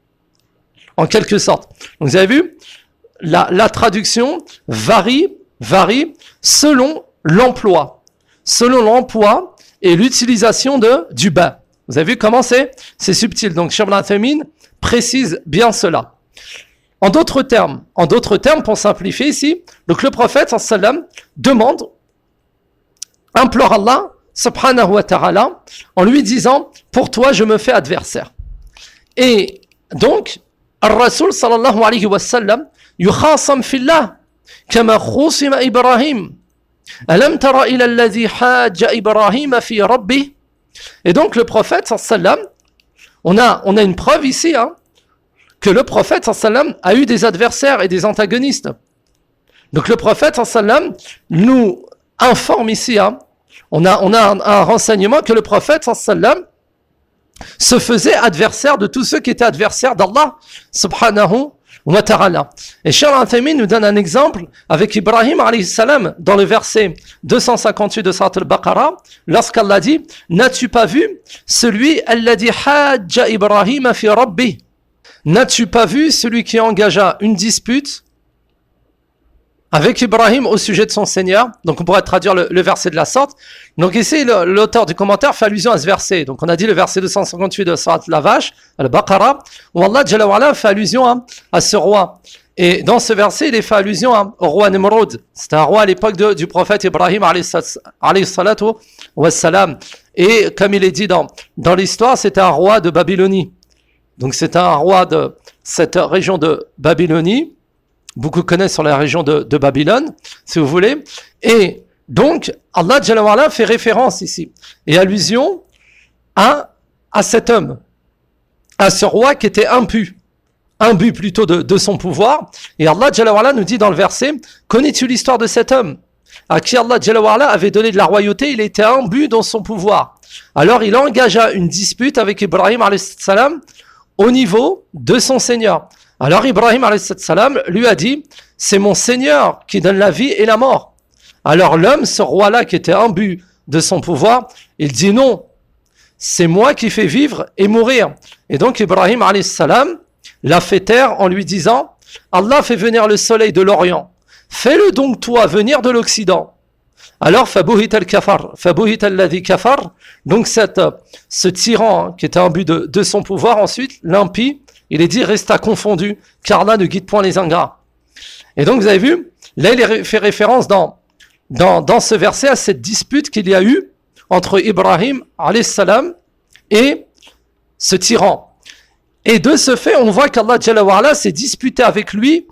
En quelque sorte. Donc, vous avez vu, la, la traduction varie, varie selon l'emploi. Selon l'emploi et l'utilisation de, du ba. Vous avez vu comment c'est, c'est subtil. Donc, Cheikh Ibn Uthaymin précise bien cela. En d'autres termes, en d'autres termes, pour simplifier ici, donc le prophète sallam demande, implore Allah subhanahu wa ta'ala en lui disant, pour toi je me fais adversaire. Et donc, Ar-Rasul sallallahu alayhi wa sallam yukhasam fillah kama khusima Ibrahim. Alam tara ila alladhi hajja Ibrahim fi rabbih. Et donc le prophète sallam, on a, on a une preuve ici, hein, que le prophète sallam a eu des adversaires et des antagonistes. Donc le prophète sallam nous informe ici, hein, on a, on a un, un renseignement que le prophète sallam se faisait adversaire de tous ceux qui étaient adversaires d'Allah subhanahu wa ta'ala. Et Cheikh Al-Uthaymin nous donne un exemple avec Ibrahim alayhi salam dans le verset deux cent cinquante-huit de Surat Al-Baqarah, lorsqu'Allah dit, n'as-tu pas vu celui alladhi hajja Ibrahim fi rabbih? N'as-tu pas vu celui qui engagea une dispute avec Ibrahim au sujet de son Seigneur? Donc on pourrait traduire le, le verset de la sorte. Donc ici, le, l'auteur du commentaire fait allusion à ce verset. Donc on a dit le verset deux cent cinquante-huit de Surat la Vache, Al-Baqarah, où Allah Jalla wa Ala fait allusion à, à ce roi. Et dans ce verset, il est fait allusion à, au roi Nimrod. C'était un roi à l'époque de, du prophète Ibrahim alayhi salatu wa salam. Et comme il est dit dans, dans l'histoire, c'était un roi de Babylonie. Donc c'est un roi de cette région de Babylonie. Beaucoup connaissent sur la région de, de Babylone, si vous voulez. Et donc, Allah Jalla wa Ala fait référence ici et allusion à, à cet homme, à ce roi qui était impu, imbu plutôt de, de son pouvoir. Et Allah Jalla wa Ala nous dit dans le verset, connais-tu l'histoire de cet homme à qui Allah Jalla wa Ala avait donné de la royauté? Il était imbu dans son pouvoir. Alors il engagea une dispute avec Ibrahim alayhi salam au niveau de son Seigneur. Alors Ibrahim alayhi salam lui a dit, c'est mon Seigneur qui donne la vie et la mort. Alors l'homme, ce roi-là qui était imbu de son pouvoir, il dit non, c'est moi qui fais vivre et mourir. Et donc Ibrahim alayhi salam l'a fait taire en lui disant, Allah fait venir le soleil de l'Orient, fais-le donc toi venir de l'Occident. Alors fabuhit al-kafar, fabuhit alladhi kafar, donc cette, ce tyran qui était imbu de, de son pouvoir, ensuite l'impie, il est dit, resta confondu, car Allah ne guide point les ingrats. Et donc, vous avez vu, là, il fait référence dans, dans, dans ce verset à cette dispute qu'il y a eu entre Ibrahim, alayhi salam, et ce tyran. Et de ce fait, on voit qu'Allah Jalla wa Ala s'est disputé avec lui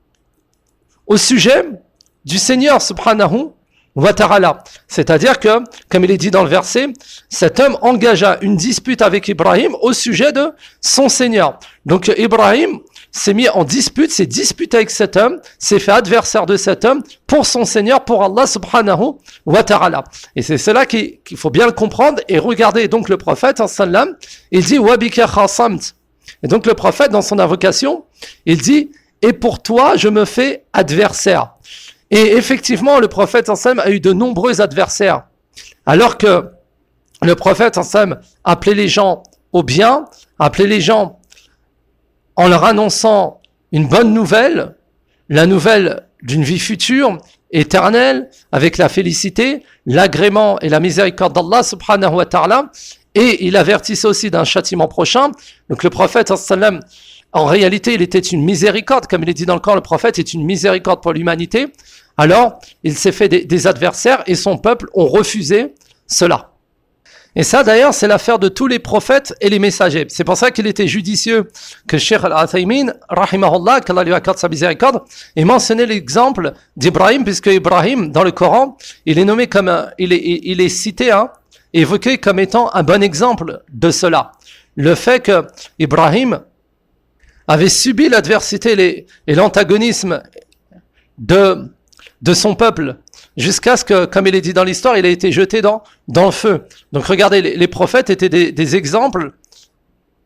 au sujet du Seigneur, subhanahu wa ta'ala. C'est-à-dire que, comme il est dit dans le verset, cet homme engagea une dispute avec Ibrahim au sujet de son Seigneur. Donc Ibrahim s'est mis en dispute, s'est disputé avec cet homme, s'est fait adversaire de cet homme pour son Seigneur, pour Allah subhanahu wa ta'ala. Et c'est cela qu'il, qu'il faut bien le comprendre. Et regardez donc le prophète, sallam, il dit « Wabika khasamt ». Et donc le prophète, dans son invocation, il dit « Et pour toi, je me fais adversaire ». Et effectivement, le prophète sallam a eu de nombreux adversaires. Alors que le prophète sallam appelait les gens au bien, appelait les gens en leur annonçant une bonne nouvelle, la nouvelle d'une vie future, éternelle, avec la félicité, l'agrément et la miséricorde d'Allah subhanahu wa ta'ala, et il avertissait aussi d'un châtiment prochain. Donc le prophète sallam, en réalité, il était une miséricorde, comme il est dit dans le Coran, le prophète est une miséricorde pour l'humanité. Alors, il s'est fait des, des adversaires et son peuple ont refusé cela. Et ça, d'ailleurs, c'est l'affaire de tous les prophètes et les messagers. C'est pour ça qu'il était judicieux que Cheikh Al-Uthaymin, rahimahullah, qu'Allah lui accorde sa miséricorde, ait mentionné l'exemple d'Ibrahim, puisque Ibrahim, dans le Coran, il est nommé comme, un, il est, il est cité, hein, évoqué comme étant un bon exemple de cela. Le fait que Ibrahim avait subi l'adversité et l'antagonisme de, de son peuple, jusqu'à ce que, comme il est dit dans l'histoire, il a été jeté dans, dans le feu. Donc regardez, les, les prophètes étaient des, des exemples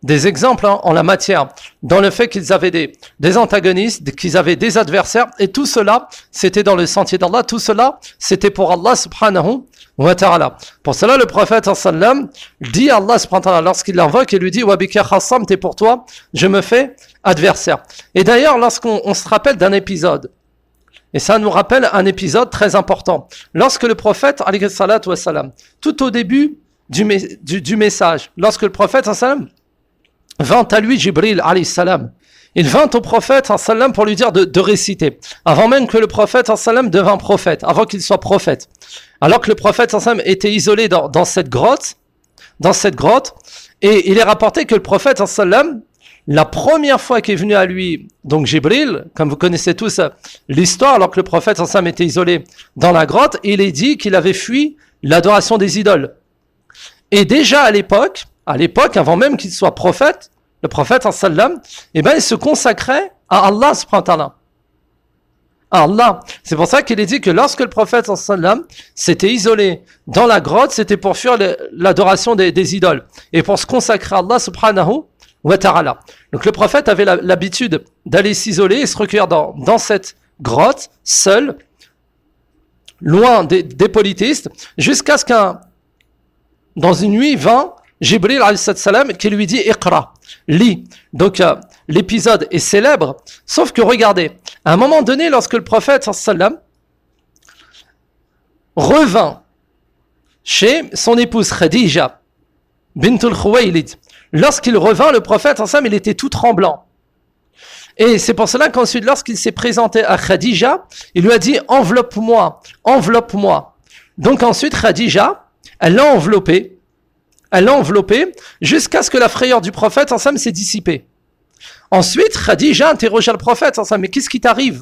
des exemples hein, en la matière, dans le fait qu'ils avaient des, des antagonistes, qu'ils avaient des adversaires, et tout cela, c'était dans le sentier d'Allah, tout cela, c'était pour Allah subhanahu wa ta'ala. Pour cela, le prophète sallam dit à Allah subhanahu wa ta'ala, lorsqu'il l'invoque, il lui dit « Wa bika khassam, t'es pour toi, je me fais adversaire ». Et d'ailleurs, lorsqu'on on se rappelle d'un épisode, et ça nous rappelle un épisode très important, lorsque le prophète, alayhi salatu wa salam, tout au début du, du, du message, lorsque le prophète sallam vint à lui, Jibril, alayhi salam. Il vint au prophète, sallam, pour lui dire de, de réciter. Avant même que le prophète, sallam, devint prophète, avant qu'il soit prophète. Alors que le prophète, sallam, était isolé dans, dans cette grotte, dans cette grotte, et il est rapporté que le prophète, sallam, la première fois qu'est venu à lui, donc Jibril, comme vous connaissez tous l'histoire, alors que le prophète, sallam, était isolé dans la grotte, il est dit qu'il avait fui l'adoration des idoles. Et déjà à l'époque, à l'époque, avant même qu'il soit prophète, le prophète, sallam, eh ben, il se consacrait à Allah, subhanahu wa ta'ala. À Allah. C'est pour ça qu'il est dit que lorsque le prophète, sallam, s'était isolé dans la grotte, c'était pour fuir l'adoration des, des idoles. Et pour se consacrer à Allah, subhanahu wa ta'ala. Donc le prophète avait la, l'habitude d'aller s'isoler et se recueillir dans, dans cette grotte, seul, loin des, des polythéistes, jusqu'à ce qu'un, dans une nuit, vint Jibril alayhi salam qui lui dit Iqra, lis. Donc euh, l'épisode est célèbre, sauf que regardez, à un moment donné, lorsque le prophète sallam revint chez son épouse Khadija bintul Khuwaylid, lorsqu'il revint, le prophète sallam, il était tout tremblant. Et c'est pour cela qu'ensuite, lorsqu'il s'est présenté à Khadija, il lui a dit enveloppe-moi, enveloppe-moi. Donc ensuite, Khadija, elle l'a enveloppé. Elle l'a enveloppé jusqu'à ce que la frayeur du prophète ensemble s'est dissipée. Ensuite, Khadija interrogea le prophète ensemble, mais qu'est-ce qui t'arrive?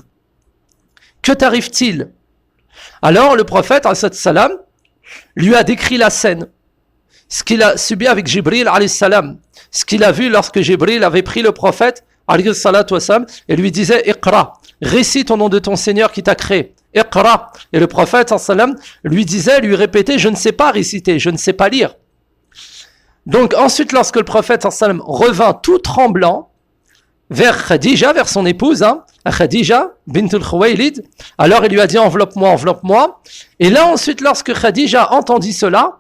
Que t'arrive-t-il? Alors le prophète salam lui a décrit la scène, ce qu'il a subi avec Jibril alayhi salam, ce qu'il a vu lorsque Jibril avait pris le prophète alayhi salatu wassalam, et lui disait Iqra, récite au nom de ton Seigneur qui t'a créé. Iqra. Et le prophète salam lui disait, lui répétait, je ne sais pas réciter, je ne sais pas lire. Donc ensuite, lorsque le prophète sallam revint tout tremblant vers Khadija, vers son épouse, hein, Khadija bintul Khuwaylid, alors il lui a dit enveloppe-moi, enveloppe-moi. Et là ensuite, lorsque Khadija entendit cela,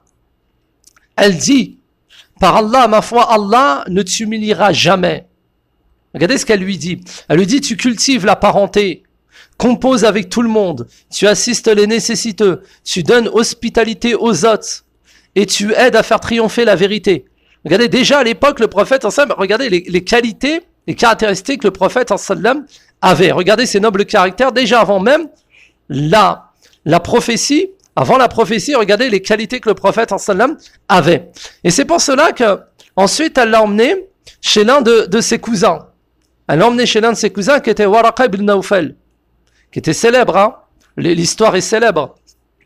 elle dit par Allah, ma foi, Allah ne t'humiliera jamais. Regardez ce qu'elle lui dit. Elle lui dit tu cultives la parenté, composes avec tout le monde, tu assistes les nécessiteux, tu donnes hospitalité aux autres. Et tu aides à faire triompher la vérité. Regardez, déjà à l'époque, le prophète, regardez les, les qualités, les caractéristiques que le prophète avait. Regardez ces nobles caractères, déjà avant même la, la prophétie, avant la prophétie, regardez les qualités que le prophète avait. Et c'est pour cela que ensuite elle l'a emmené chez l'un de, de ses cousins. Elle l'a emmené chez l'un de ses cousins qui était Waraqa ibn Nawfal, qui était célèbre, hein. L'histoire est célèbre.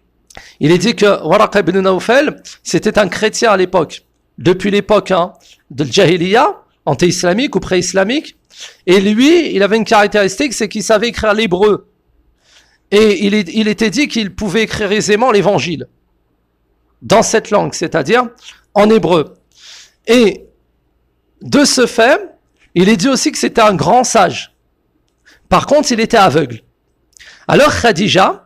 Il est dit que Waraqa ibn Nawfal, c'était un chrétien à l'époque, depuis l'époque hein, de Jahiliya, anté-islamique ou pré-islamique, et lui, il avait une caractéristique, c'est qu'il savait écrire l'hébreu. Et il, est, il était dit qu'il pouvait écrire aisément l'évangile, dans cette langue, c'est-à-dire en hébreu. Et de ce fait, il est dit aussi que c'était un grand sage. Par contre, il était aveugle. Alors Khadija,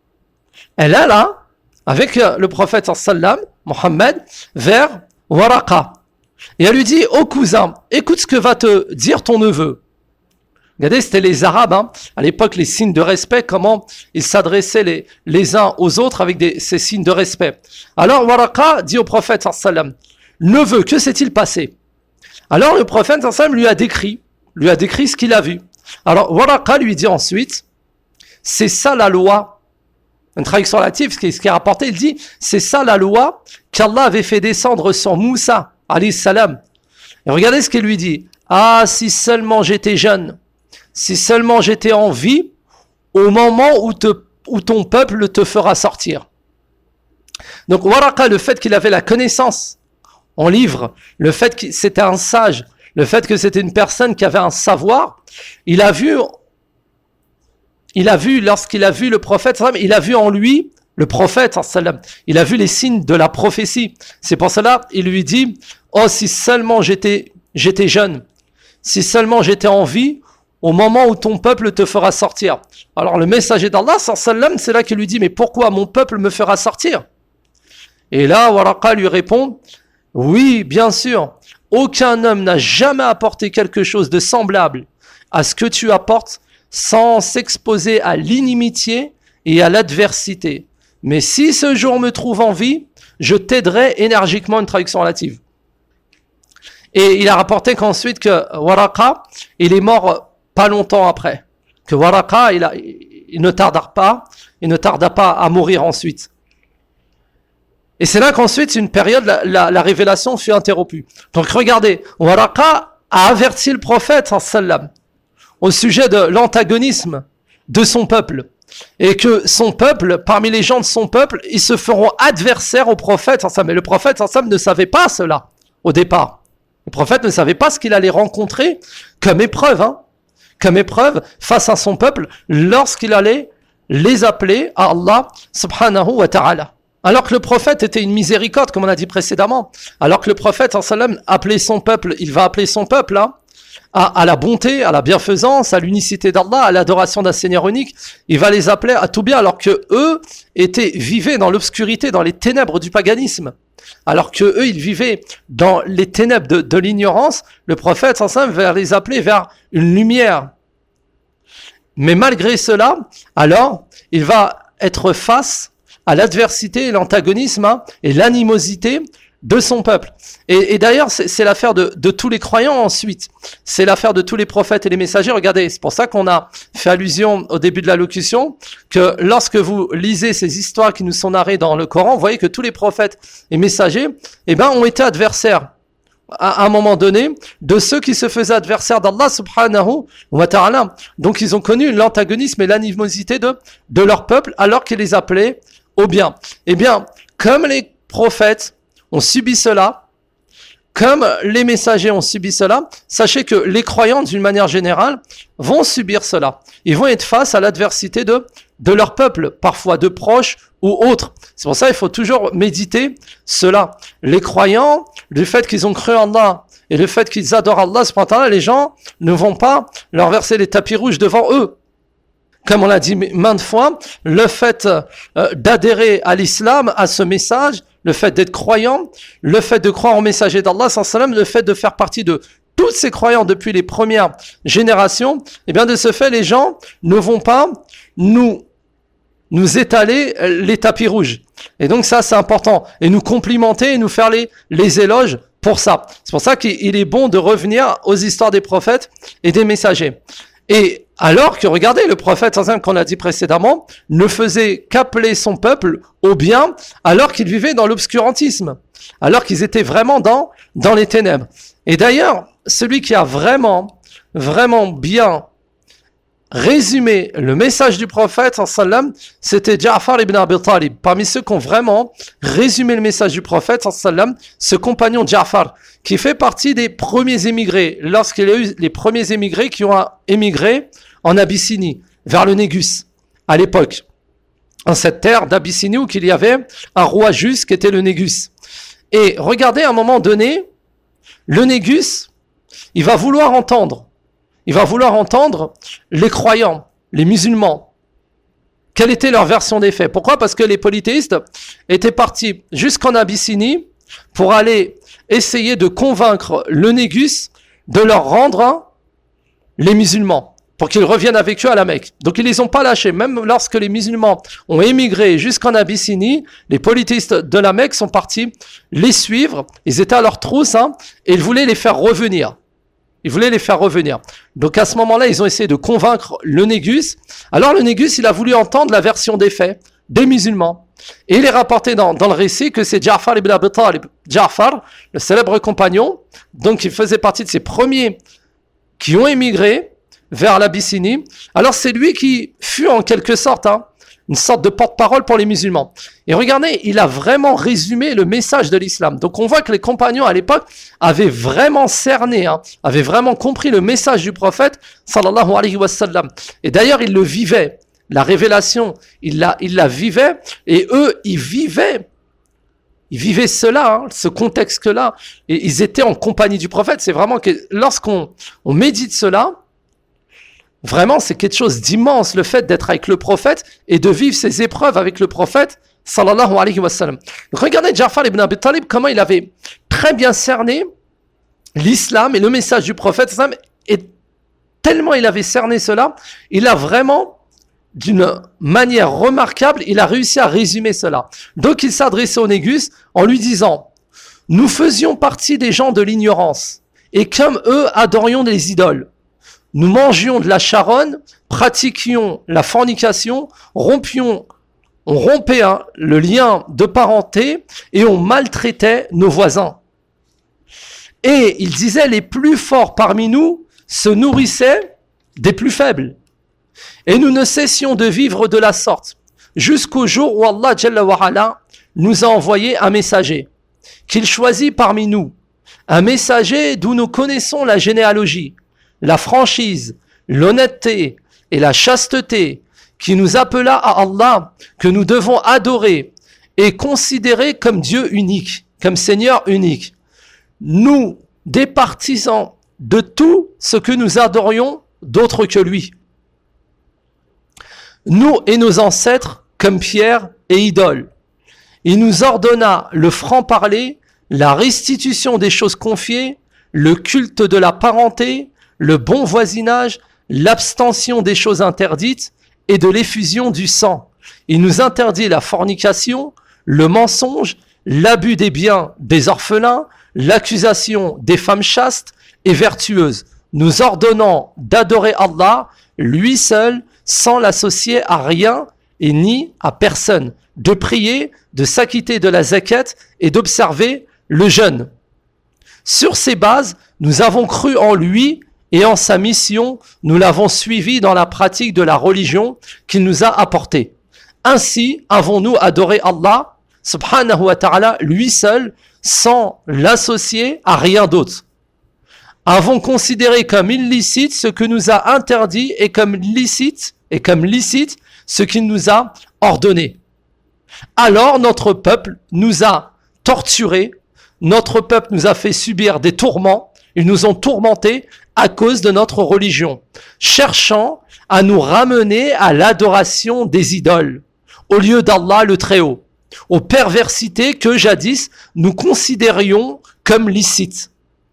elle est là, avec le prophète sallam, Mohammed, vers Waraqa. Et elle lui dit, ô oh cousin, écoute ce que va te dire ton neveu. Regardez, c'était les Arabes, hein, à l'époque, les signes de respect, comment ils s'adressaient les, les uns aux autres avec des, ces signes de respect. Alors Waraqa dit au prophète sallam, neveu, que s'est-il passé? Alors le prophète sallam lui a décrit, lui a décrit ce qu'il a vu. Alors Waraqa lui dit ensuite, c'est ça la loi. Une traduction relative, ce qui est rapporté, il dit, c'est ça la loi qu'Allah avait fait descendre sur Moussa, alayhi salam. Et regardez ce qu'il lui dit. Ah, si seulement j'étais jeune, si seulement j'étais en vie, au moment où, te, où ton peuple te fera sortir. Donc, Waraqa, le fait qu'il avait la connaissance en livre, le fait que c'était un sage, le fait que c'était une personne qui avait un savoir, il a vu... Il a vu, lorsqu'il a vu le prophète, il a vu en lui le prophète, il a vu les signes de la prophétie. C'est pour cela, il lui dit, oh, si seulement j'étais j'étais jeune, si seulement j'étais en vie, au moment où ton peuple te fera sortir. Alors le messager d'Allah, sallam, c'est là qu'il lui dit, mais pourquoi mon peuple me fera sortir? Et là, Waraqa lui répond, oui, bien sûr, aucun homme n'a jamais apporté quelque chose de semblable à ce que tu apportes sans s'exposer à l'inimitié et à l'adversité. Mais si ce jour me trouve en vie, je t'aiderai énergiquement, une traduction relative. Et il a rapporté qu'ensuite que Waraqa, il est mort pas longtemps après. Que Waraqa, il, a, il ne tarda pas, il ne tarda pas à mourir ensuite. Et c'est là qu'ensuite, une période, la, la, la révélation fut interrompue. Donc regardez, Waraqa a averti le prophète, sallam, au sujet de l'antagonisme de son peuple. Et que son peuple, parmi les gens de son peuple, ils se feront adversaires au prophète. Mais le prophète ne savait pas cela au départ. Le prophète ne savait pas ce qu'il allait rencontrer comme épreuve, hein, comme épreuve face à son peuple lorsqu'il allait les appeler à Allah subhanahu wa ta'ala. Alors que le prophète était une miséricorde, comme on a dit précédemment. Alors que le prophète sallam appelait son peuple, il va appeler son peuple hein, à, à la bonté, à la bienfaisance, à l'unicité d'Allah, à l'adoration d'un Seigneur unique. Il va les appeler à tout bien, alors que eux étaient vivaient dans l'obscurité, dans les ténèbres du paganisme. Alors que eux, ils vivaient dans les ténèbres de, de l'ignorance. Le prophète sallam va les appeler vers une lumière. Mais malgré cela, alors, il va être face à l'adversité, l'antagonisme hein, et l'animosité de son peuple. Et, et d'ailleurs, c'est, c'est l'affaire de, de tous les croyants ensuite. C'est l'affaire de tous les prophètes et les messagers. Regardez, c'est pour ça qu'on a fait allusion au début de la locution, que lorsque vous lisez ces histoires qui nous sont narrées dans le Coran, vous voyez que tous les prophètes et messagers eh ben, ont été adversaires, à un moment donné, de ceux qui se faisaient adversaires d'Allah subhanahu wa ta'ala. Donc ils ont connu l'antagonisme et l'animosité de, de leur peuple, alors qu'ils les appelaient au bien. Eh bien, comme les prophètes ont subi cela, comme les messagers ont subi cela, sachez que les croyants, d'une manière générale, vont subir cela. Ils vont être face à l'adversité de, de leur peuple, parfois de proches ou autres. C'est pour ça qu'il faut toujours méditer cela. Les croyants, le fait qu'ils ont cru en Allah et le fait qu'ils adorent Allah, cependant, les gens ne vont pas leur verser les tapis rouges devant eux. Comme on l'a dit maintes fois, le fait euh, d'adhérer à l'islam, à ce message, le fait d'être croyant, le fait de croire au messager d'Allah, le fait de faire partie de tous ces croyants depuis les premières générations, eh bien de ce fait, les gens ne vont pas nous, nous étaler les tapis rouges. Et donc ça, c'est important. Et nous complimenter et nous faire les, les éloges pour ça. C'est pour ça qu'il est bon de revenir aux histoires des prophètes et des messagers. Et alors que, regardez, le prophète, qu'on a dit précédemment, ne faisait qu'appeler son peuple au bien, alors qu'ils vivaient dans l'obscurantisme, alors qu'ils étaient vraiment dans, dans les ténèbres. Et d'ailleurs, celui qui a vraiment, vraiment bien résumé le message du prophète, sallam, c'était Ja'far ibn Abi Talib. Parmi ceux qui ont vraiment résumé le message du prophète, sallam, ce compagnon Ja'far, qui fait partie des premiers émigrés, lorsqu'il y a eu les premiers émigrés qui ont émigré en Abyssinie, vers le Négus, à l'époque, en cette terre d'Abyssinie où il y avait un roi juste qui était le Négus. Et regardez, à un moment donné, le Négus, il va vouloir entendre, il va vouloir entendre les croyants, les musulmans. Quelle était leur version des faits? Pourquoi? Parce que les polythéistes étaient partis jusqu'en Abyssinie pour aller essayer de convaincre le Négus de leur rendre les musulmans, pour qu'ils reviennent avec eux à la Mecque. Donc ils les ont pas lâchés. Même lorsque les musulmans ont émigré jusqu'en Abyssinie, les polythéistes de la Mecque sont partis les suivre. Ils étaient à leur trousse hein, et ils voulaient les faire revenir. Ils voulaient les faire revenir. Donc à ce moment-là, ils ont essayé de convaincre le Négus. Alors le Négus, il a voulu entendre la version des faits des musulmans. Et il est rapporté dans, dans le récit que c'est Ja'far ibn Abi Talib, Ja'far, le célèbre compagnon, donc il faisait partie de ces premiers qui ont émigré vers l'Abyssinie. Alors c'est lui qui fut en quelque sorte hein, une sorte de porte-parole pour les musulmans. Et regardez, il a vraiment résumé le message de l'islam. Donc on voit que les compagnons à l'époque avaient vraiment cerné, hein, avaient vraiment compris le message du prophète sallallahu alayhi wa sallam. Et d'ailleurs, ils le vivaient. La révélation, ils la, ils la vivaient. Et eux, ils vivaient. ils vivaient cela, hein, ce contexte-là, et ils étaient en compagnie du prophète. C'est vraiment que lorsqu'on on médite cela, vraiment c'est quelque chose d'immense, le fait d'être avec le prophète et de vivre ces épreuves avec le prophète, sallallahu alayhi wa sallam. Donc regardez Ja'far ibn Abi Talib, comment il avait très bien cerné l'islam et le message du prophète, et tellement il avait cerné cela, il a vraiment, d'une manière remarquable, il a réussi à résumer cela. Donc il s'adressait au Négus en lui disant « Nous faisions partie des gens de l'ignorance, et comme eux adorions des idoles. Nous mangions de la charogne, pratiquions la fornication, rompions, on rompait hein, le lien de parenté, et on maltraitait nos voisins. Et il disait, les plus forts parmi nous se nourrissaient des plus faibles. Et nous ne cessions de vivre de la sorte, jusqu'au jour où Allah Jalla wa Ala nous a envoyé un messager, qu'il choisit parmi nous, un messager d'où nous connaissons la généalogie, la franchise, l'honnêteté et la chasteté, qui nous appela à Allah, que nous devons adorer et considérer comme Dieu unique, comme Seigneur unique. Nous, des partisans de tout ce que nous adorions d'autre que lui. Nous et nos ancêtres comme pierre et idole. Il nous ordonna le franc-parler, la restitution des choses confiées, le culte de la parenté, le bon voisinage, l'abstention des choses interdites et de l'effusion du sang. Il nous interdit la fornication, le mensonge, l'abus des biens des orphelins, l'accusation des femmes chastes et vertueuses, nous ordonnant d'adorer Allah, lui seul, sans l'associer à rien et ni à personne, de prier, de s'acquitter de la zakat et d'observer le jeûne. Sur ces bases, nous avons cru en lui et en sa mission, nous l'avons suivi dans la pratique de la religion qu'il nous a apportée. Ainsi avons-nous adoré Allah, subhanahu wa ta'ala, lui seul, sans l'associer à rien d'autre. Avons considéré comme illicite ce que nous a interdit et comme licite, et comme licite ce qu'il nous a ordonné. Alors notre peuple nous a torturés, notre peuple nous a fait subir des tourments, ils nous ont tourmentés à cause de notre religion, cherchant à nous ramener à l'adoration des idoles, au lieu d'Allah le Très-Haut, aux perversités que jadis nous considérions comme licites.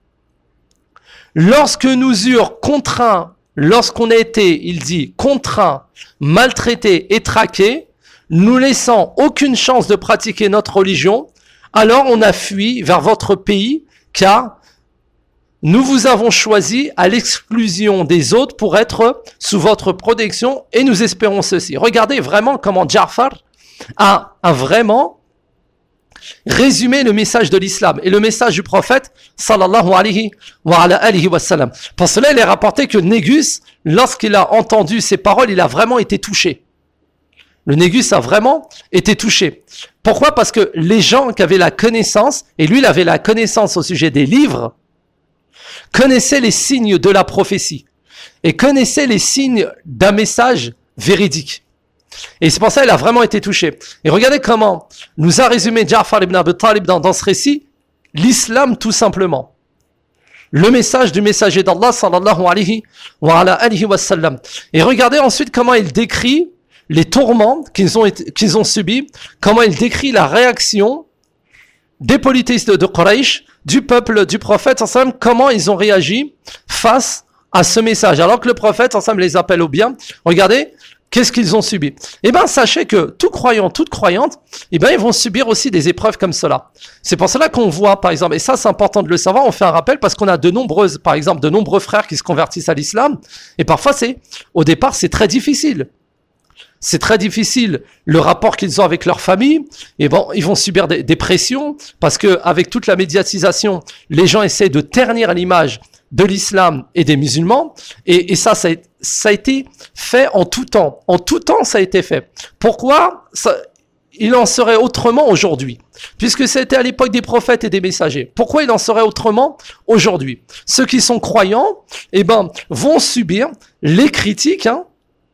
Lorsque nous eurent contraints, lorsqu'on a été, il dit, contraints, maltraités et traqués, nous laissant aucune chance de pratiquer notre religion, alors on a fui vers votre pays, car nous vous avons choisi à l'exclusion des autres pour être sous votre protection, et nous espérons ceci. Regardez vraiment comment Ja'far a, a vraiment résumé le message de l'islam et le message du prophète sallallahu alayhi wa ala alihi wa sallam. Pour cela, il est rapporté que Négus, lorsqu'il a entendu ces paroles, il a vraiment été touché. Le Négus a vraiment été touché. Pourquoi? Parce que les gens qui avaient la connaissance, et lui il avait la connaissance au sujet des livres, connaissaient les signes de la prophétie et connaissaient les signes d'un message véridique. Et c'est pour ça qu'il a vraiment été touché. Et regardez comment nous a résumé Ja'far ibn Abi Talib dans, dans ce récit, l'islam tout simplement. Le message du messager d'Allah sallallahu alayhi wa ala alihi wa sallam. Et regardez ensuite comment il décrit les tourments qu'ils ont, qu'ils ont subis, comment il décrit la réaction des polythéistes de Quraysh, du peuple du prophète, ensemble, comment ils ont réagi face à ce message. Alors que le prophète, ensemble, les appelle au bien. Regardez, qu'est-ce qu'ils ont subi? Eh bien, sachez que tout croyant, toute croyante, eh bien, ils vont subir aussi des épreuves comme cela. C'est pour cela qu'on voit, par exemple, et ça, c'est important de le savoir, on fait un rappel parce qu'on a de nombreuses, par exemple, de nombreux frères qui se convertissent à l'islam, et parfois, c'est, au départ, c'est très difficile. C'est très difficile le rapport qu'ils ont avec leur famille. Et bon, ils vont subir des, des pressions parce que avec toute la médiatisation, les gens essaient de ternir l'image de l'islam et des musulmans. Et, et ça, ça a, ça a été fait en tout temps. En tout temps, ça a été fait. Pourquoi ça, il en serait autrement aujourd'hui? Puisque c'était à l'époque des prophètes et des messagers. Pourquoi il en serait autrement aujourd'hui? Ceux qui sont croyants, eh ben, vont subir les critiques, hein,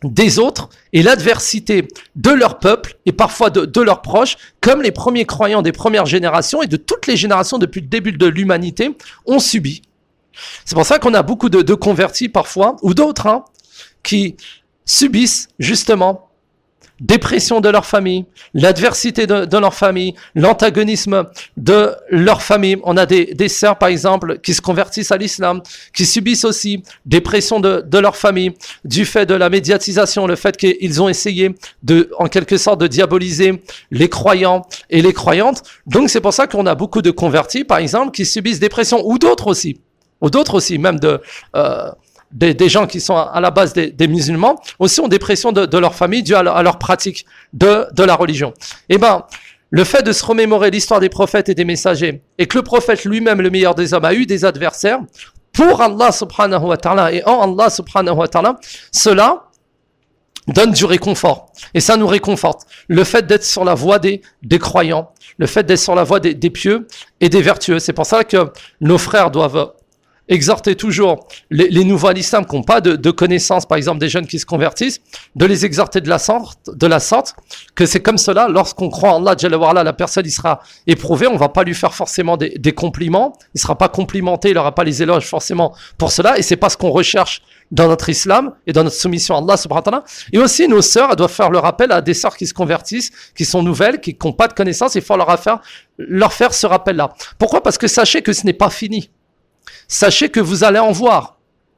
des autres et l'adversité de leur peuple et parfois de, de leurs proches, comme les premiers croyants des premières générations et de toutes les générations depuis le début de l'humanité ont subi. C'est pour ça qu'on a beaucoup de, de convertis parfois, ou d'autres, hein, qui subissent justement dépression de leur famille, l'adversité de, de leur famille, l'antagonisme de leur famille. On a des, des sœurs, par exemple, qui se convertissent à l'islam, qui subissent aussi dépression de, de leur famille, du fait de la médiatisation, le fait qu'ils ont essayé de, en quelque sorte, de diaboliser les croyants et les croyantes. Donc, c'est pour ça qu'on a beaucoup de convertis, par exemple, qui subissent dépression, ou d'autres aussi, ou d'autres aussi, même de... Euh, Des, des gens qui sont à la base des, des musulmans, aussi ont dépression de, de leur famille due à leur, à leur pratique de, de la religion. Eh ben, le fait de se remémorer l'histoire des prophètes et des messagers, et que le prophète lui-même, le meilleur des hommes, a eu des adversaires, pour Allah subhanahu wa ta'ala et en Allah subhanahu wa ta'ala, cela donne du réconfort. Et ça nous réconforte. Le fait d'être sur la voie des, des croyants, le fait d'être sur la voie des, des pieux et des vertueux. C'est pour ça que nos frères doivent exhorter toujours les, les nouveaux à l'islam qui n'ont pas de, de connaissances, par exemple des jeunes qui se convertissent, de les exhorter de la sorte, de la sorte que c'est comme cela, lorsqu'on croit en Allah, Jalla wa Ala, la personne il sera éprouvé, on ne va pas lui faire forcément des, des compliments, il ne sera pas complimenté, il n'aura pas les éloges forcément pour cela, et c'est pas ce qu'on recherche dans notre islam et dans notre soumission à Allah subhanahu wa ta'ala. Et aussi nos sœurs, elles doivent faire le rappel à des sœurs qui se convertissent, qui sont nouvelles, qui n'ont pas de connaissances, il faut leur faire, leur faire ce rappel-là. Pourquoi ? Parce que sachez que ce n'est pas fini. Sachez que vous allez en voir.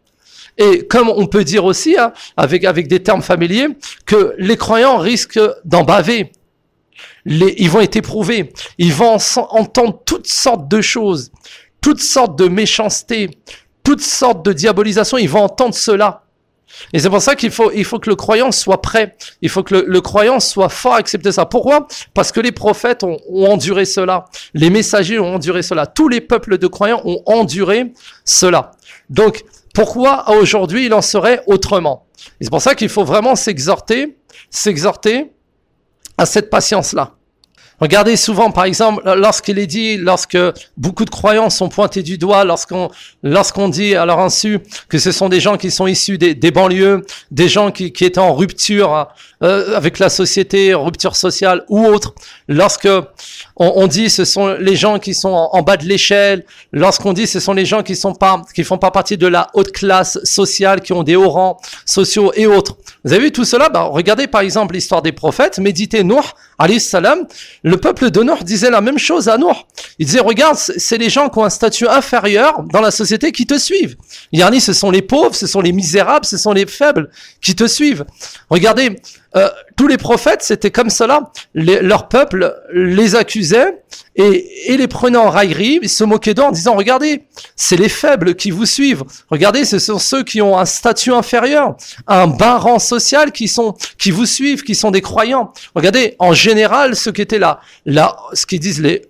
Et comme on peut dire aussi, hein, avec, avec des termes familiers, que les croyants risquent d'en baver. Les, ils vont être éprouvés. Ils vont en, entendre toutes sortes de choses, toutes sortes de méchanceté, toutes sortes de diabolisation. Ils vont entendre cela. Et c'est pour ça qu'il faut, il faut que le croyant soit prêt. Il faut que le, le croyant soit fort à accepter ça. Pourquoi ? Parce que les prophètes ont, ont enduré cela. Les messagers ont enduré cela. Tous les peuples de croyants ont enduré cela. Donc, pourquoi aujourd'hui il en serait autrement ? Et c'est pour ça qu'il faut vraiment s'exhorter, s'exhorter à cette patience-là. Regardez souvent, par exemple, lorsqu'il est dit, lorsque beaucoup de croyants sont pointés du doigt, lorsqu'on lorsqu'on dit à leur insu que ce sont des gens qui sont issus des, des banlieues, des gens qui, qui étaient en rupture euh, avec la société, rupture sociale ou autre, lorsque on, on dit ce sont les gens qui sont en, en bas de l'échelle, lorsqu'on dit ce sont les gens qui sont pas, qui font pas partie de la haute classe sociale, qui ont des hauts rangs sociaux et autres. Vous avez vu tout cela ? Ben, regardez par exemple l'histoire des prophètes, méditez Nuh, alayhi salam. Le peuple de Nuh disait la même chose à Nuh. Il disait, regarde, c'est les gens qui ont un statut inférieur dans la société qui te suivent. Yarni, ce sont les pauvres, ce sont les misérables, ce sont les faibles qui te suivent. Regardez, euh, tous les prophètes, c'était comme cela. Les, leur peuple les accusait et, et les prenait en raillerie, ils se moquaient d'eux en disant, regardez, c'est les faibles qui vous suivent. Regardez, ce sont ceux qui ont un statut inférieur, un bas rang social qui sont, qui vous suivent, qui sont des croyants. Regardez, en général, ceux qui étaient là, là, ce qu'ils disent les,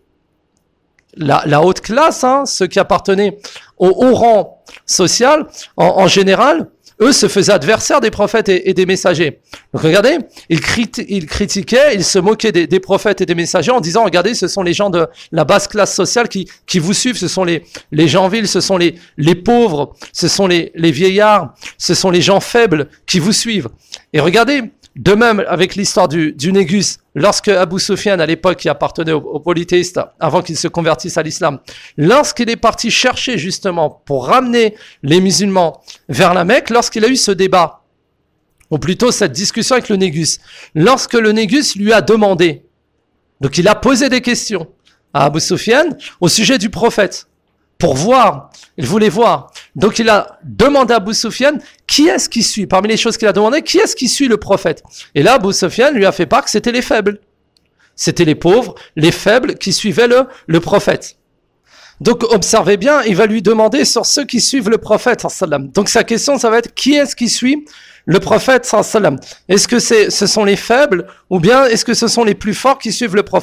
la, la haute classe, hein, ceux qui appartenaient au haut rang social, en, en général, eux se faisaient adversaires des prophètes et, et des messagers. Donc regardez, ils, crit- ils critiquaient, ils se moquaient des, des prophètes et des messagers en disant, regardez, ce sont les gens de la basse classe sociale qui, qui vous suivent, ce sont les, les gens vils, ce sont les, les pauvres, ce sont les, les vieillards, ce sont les gens faibles qui vous suivent. Et regardez, de même avec l'histoire du, du Négus, lorsque Abu Sufyan, à l'époque, qui appartenait aux, aux polythéistes, avant qu'il se convertisse à l'islam, lorsqu'il est parti chercher justement pour ramener les musulmans vers la Mecque, lorsqu'il a eu ce débat, ou plutôt cette discussion avec le Négus, lorsque le Négus lui a demandé, donc il a posé des questions à Abu Sufyan au sujet du prophète, pour voir, il voulait voir. Donc il a demandé à Abu Sufyan, qui est-ce qui suit, parmi les choses qu'il a demandé, qui est-ce qui suit le prophète ? Et là, Abu Sufyan lui a fait part que c'était les faibles. C'était les pauvres, les faibles qui suivaient le, le prophète. Donc observez bien, il va lui demander sur ceux qui suivent le prophète. Donc sa question, ça va être, qui est-ce qui suit le prophète ? Est-ce que c'est, ce sont les faibles ou bien est-ce que ce sont les plus forts qui suivent le prophète ?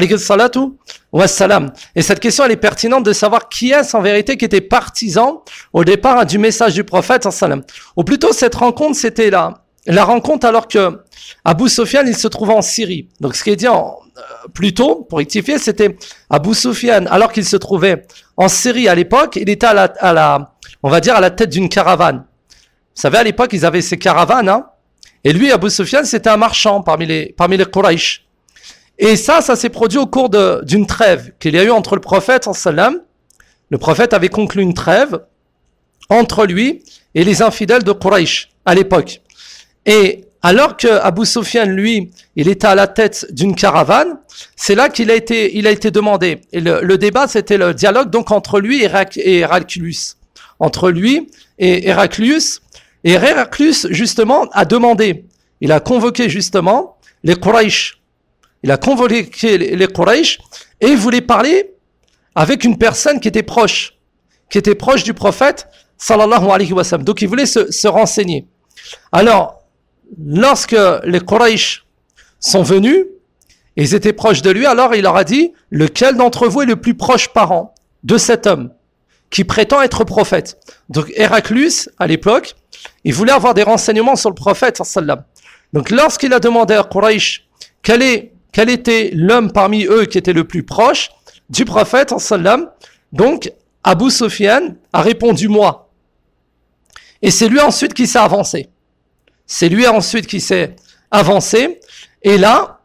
Et cette question, elle est pertinente de savoir qui est-ce en vérité qui était partisan au départ du message du prophète. Ou plutôt, cette rencontre, c'était là. La rencontre alors que Abu Sufyan, il se trouvait en Syrie. Donc ce qui est dit en, euh, plus tôt, pour rectifier, c'était Abu Sufyan, alors qu'il se trouvait en Syrie à l'époque, il était à la, à la, on va dire à la tête d'une caravane. Vous savez, à l'époque, ils avaient ces caravanes, hein, Et lui, Abu Sufyan, c'était un marchand parmi les, parmi les Quraysh. Et ça, ça s'est produit au cours de, d'une trêve qu'il y a eu entre le prophète, sallam. Le prophète avait conclu une trêve entre lui et les infidèles de Quraysh à l'époque. Et alors que Abu Sufyan, lui, il était à la tête d'une caravane, c'est là qu'il a été, il a été demandé. Et le, le débat, c'était le dialogue donc entre lui et, Hérac- et Héraclius. Entre lui et Héraclius. Et Héraclius, justement, a demandé, il a convoqué justement les Quraysh. Il a convoqué les, les Quraysh et il voulait parler avec une personne qui était proche, qui était proche du prophète, sallallahu alayhi wa sallam. Donc il voulait se, se renseigner. Alors, lorsque les Quraysh sont venus, ils étaient proches de lui, alors il leur a dit, lequel d'entre vous est le plus proche parent de cet homme qui prétend être prophète? Donc Héraclius, à l'époque, il voulait avoir des renseignements sur le prophète, sallam. Donc lorsqu'il a demandé à Quraysh quel, est, quel était l'homme parmi eux qui était le plus proche du prophète, sallam, donc Abu Sufyan a répondu moi. Et c'est lui ensuite qui s'est avancé. C'est lui ensuite qui s'est avancé. Et là,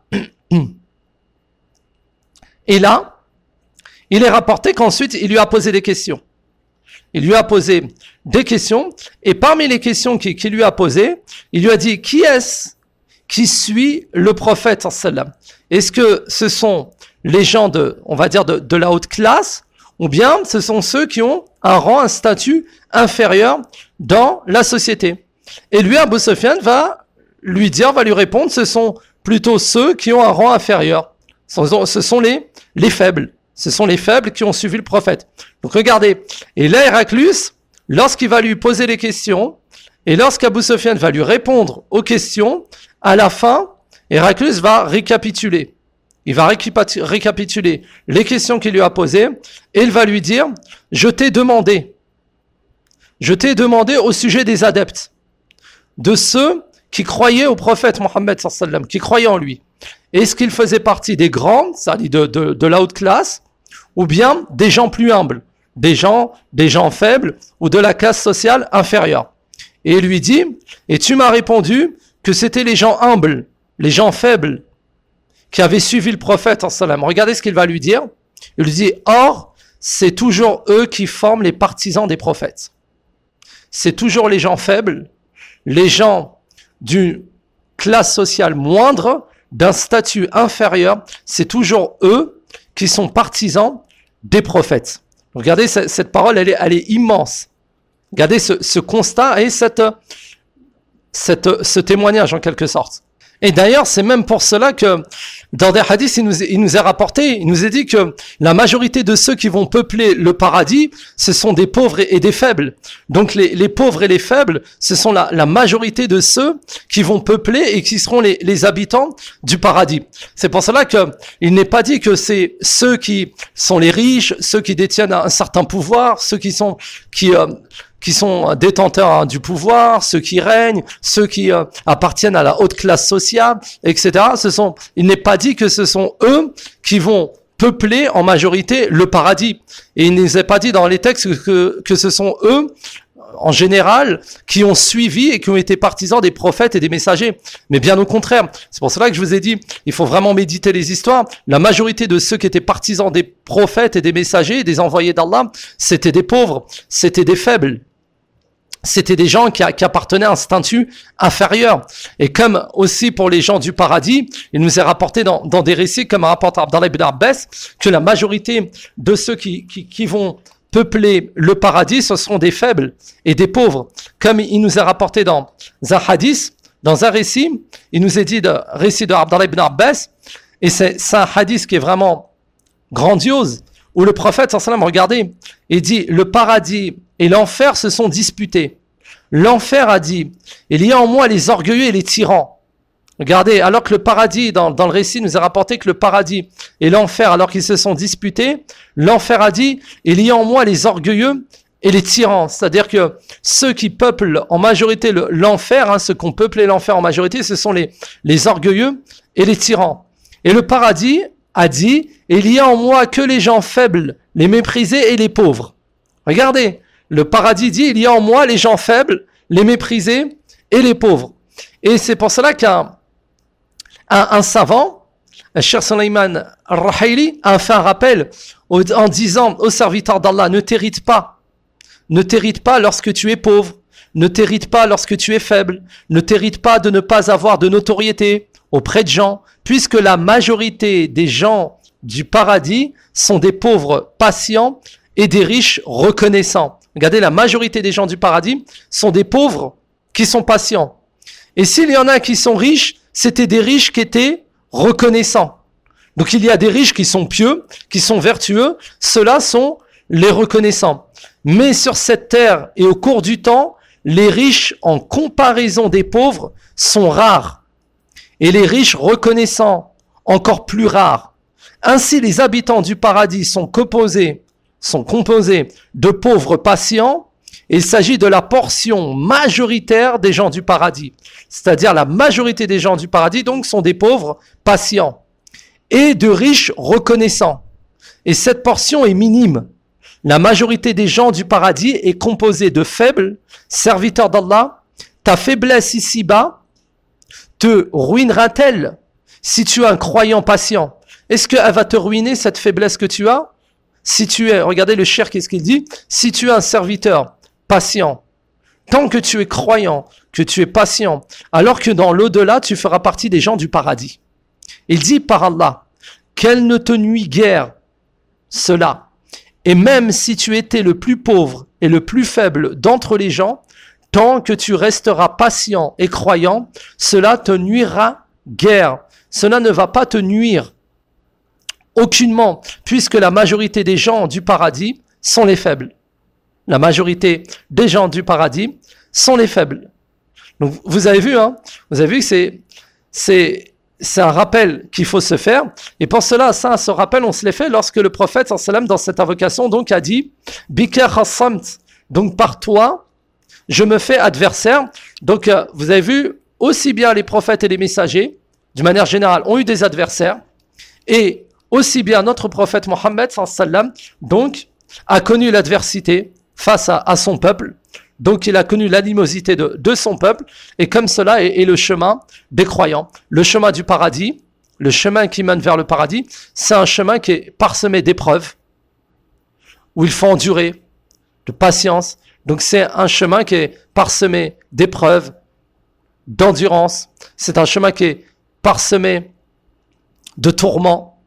et là, il est rapporté qu'ensuite il lui a posé des questions. Il lui a posé des questions. Et parmi les questions qu'il qui lui a posées, il lui a dit, qui est-ce qui suit le prophète, sallam? Est-ce que ce sont les gens de, on va dire, de, de la haute classe, ou bien ce sont ceux qui ont un rang, un statut inférieur dans la société? Et lui, Abu Sufyan va lui dire, va lui répondre, ce sont plutôt ceux qui ont un rang inférieur. Ce sont les, les faibles. Ce sont les faibles qui ont suivi le prophète. Donc regardez. Et là, Héraclius, lorsqu'il va lui poser les questions, et lorsqu'Abu Sufyan va lui répondre aux questions, à la fin, Héraclius va récapituler. Il va récapituler les questions qu'il lui a posées, et il va lui dire, je t'ai demandé, je t'ai demandé au sujet des adeptes, de ceux qui croyaient au prophète Mohammed sallallahu alayhi wa sallam, qui croyaient en lui. Est-ce qu'ils faisaient partie des grands, c'est-à-dire de, de, de la haute classe, ou bien des gens plus humbles, des gens, des gens faibles, ou de la classe sociale inférieure? Et il lui dit, et tu m'as répondu que c'était les gens humbles, les gens faibles, qui avaient suivi le prophète sallallahu alayhi wa sallam. Regardez ce qu'il va lui dire. Il lui dit, or, c'est toujours eux qui forment les partisans des prophètes. C'est toujours les gens faibles, les gens d'une classe sociale moindre, d'un statut inférieur, c'est toujours eux qui sont partisans des prophètes. Regardez, cette, cette parole, elle est, elle est immense. Regardez ce, ce constat et cette, cette, ce témoignage en quelque sorte. Et d'ailleurs, c'est même pour cela que dans des hadiths, il nous, il nous est rapporté, il nous est dit que la majorité de ceux qui vont peupler le paradis, ce sont des pauvres et, et des faibles. Donc les, les pauvres et les faibles, ce sont la, la majorité de ceux qui vont peupler et qui seront les, les habitants du paradis. C'est pour cela que il n'est pas dit que c'est ceux qui sont les riches, ceux qui détiennent un certain pouvoir, ceux qui sont qui euh, qui sont détenteurs hein, du pouvoir, ceux qui règnent, ceux qui euh, appartiennent à la haute classe sociale, et cetera. Ce sont, il n'est pas dit que ce sont eux qui vont peupler en majorité le paradis. Et il n'est pas dit dans les textes que, que ce sont eux, en général, qui ont suivi et qui ont été partisans des prophètes et des messagers. Mais bien au contraire. C'est pour cela que je vous ai dit, il faut vraiment méditer les histoires. La majorité de ceux qui étaient partisans des prophètes et des messagers, des envoyés d'Allah, c'était des pauvres, c'était des faibles. C'était des gens qui, qui appartenaient à un statut inférieur. Et comme aussi pour les gens du paradis, il nous est rapporté dans, dans des récits, comme rapporte Abdallah ibn Abbas, que la majorité de ceux qui, qui, qui vont peupler le paradis, ce seront des faibles et des pauvres. Comme il nous est rapporté dans un hadith, dans un récit, il nous est dit de récit de Abdallah ibn Abbas, et c'est, c'est un hadith qui est vraiment grandiose, où le prophète, sallallahu alayhi wa sallam, regardez, il dit, le paradis et l'enfer se sont disputés. L'enfer a dit, il y a en moi les orgueilleux et les tyrans. Regardez, alors que le paradis, dans, dans le récit, nous a rapporté que le paradis et l'enfer, alors qu'ils se sont disputés, l'enfer a dit, il y a en moi les orgueilleux et les tyrans. C'est-à-dire que ceux qui peuplent en majorité le, l'enfer, hein, ceux qui ont peuplé l'enfer en majorité, ce sont les, les orgueilleux et les tyrans. Et le paradis a dit, il y a en moi que les gens faibles, les méprisés et les pauvres. Regardez, le paradis dit, il y a en moi les gens faibles, les méprisés et les pauvres. Et c'est pour cela qu'un un, un savant, Cheikh Sulayman al-Ruhaili, a fait un rappel en disant aux serviteurs d'Allah, ne t'irrite pas, ne t'irrite pas lorsque tu es pauvre, ne t'irrite pas lorsque tu es faible, ne t'irrite pas de ne pas avoir de notoriété auprès de gens, puisque la majorité des gens du paradis sont des pauvres patients et des riches reconnaissants. Regardez, la majorité des gens du paradis sont des pauvres qui sont patients. Et s'il y en a qui sont riches, c'était des riches qui étaient reconnaissants. Donc il y a des riches qui sont pieux, qui sont vertueux, ceux-là sont les reconnaissants. Mais sur cette terre et au cours du temps, les riches en comparaison des pauvres sont rares. Et les riches reconnaissants, encore plus rares. Ainsi, les habitants du paradis sont composés, sont composés de pauvres patients. Et il s'agit de la portion majoritaire des gens du paradis. C'est-à-dire la majorité des gens du paradis, donc, sont des pauvres patients et de riches reconnaissants. Et cette portion est minime. La majorité des gens du paradis est composée de faibles serviteurs d'Allah. Ta faiblesse ici-bas te ruinera-t-elle si tu es un croyant patient? Est-ce qu'elle va te ruiner, cette faiblesse que tu as? Si tu es, regardez le cheikh, qu'est-ce qu'il dit? Si tu es un serviteur patient, tant que tu es croyant, que tu es patient, alors que dans l'au-delà, tu feras partie des gens du paradis. Il dit par Allah, qu'elle ne te nuit guère, cela. Et même si tu étais le plus pauvre et le plus faible d'entre les gens, tant que tu resteras patient et croyant, cela te nuira guère. Cela ne va pas te nuire aucunement, puisque la majorité des gens du paradis sont les faibles. La majorité des gens du paradis sont les faibles. Donc vous avez vu, hein, vous avez vu que c'est, c'est, c'est un rappel qu'il faut se faire. Et pour cela, ça, ce rappel, on se l'est fait lorsque le prophète, sallam, dans cette invocation, donc a dit « Bika khassamt », donc par toi, je me fais adversaire. Donc euh, vous avez vu, aussi bien les prophètes et les messagers, d'une manière générale, ont eu des adversaires. Et aussi bien notre prophète Mohammed, sallam, donc, a connu l'adversité face à, à son peuple. Donc, il a connu l'animosité de, de son peuple. Et comme cela est, est le chemin des croyants. Le chemin du paradis, le chemin qui mène vers le paradis, c'est un chemin qui est parsemé d'épreuves, où il faut endurer, de patience. Donc, c'est un chemin qui est parsemé d'épreuves, d'endurance. C'est un chemin qui est parsemé de tourments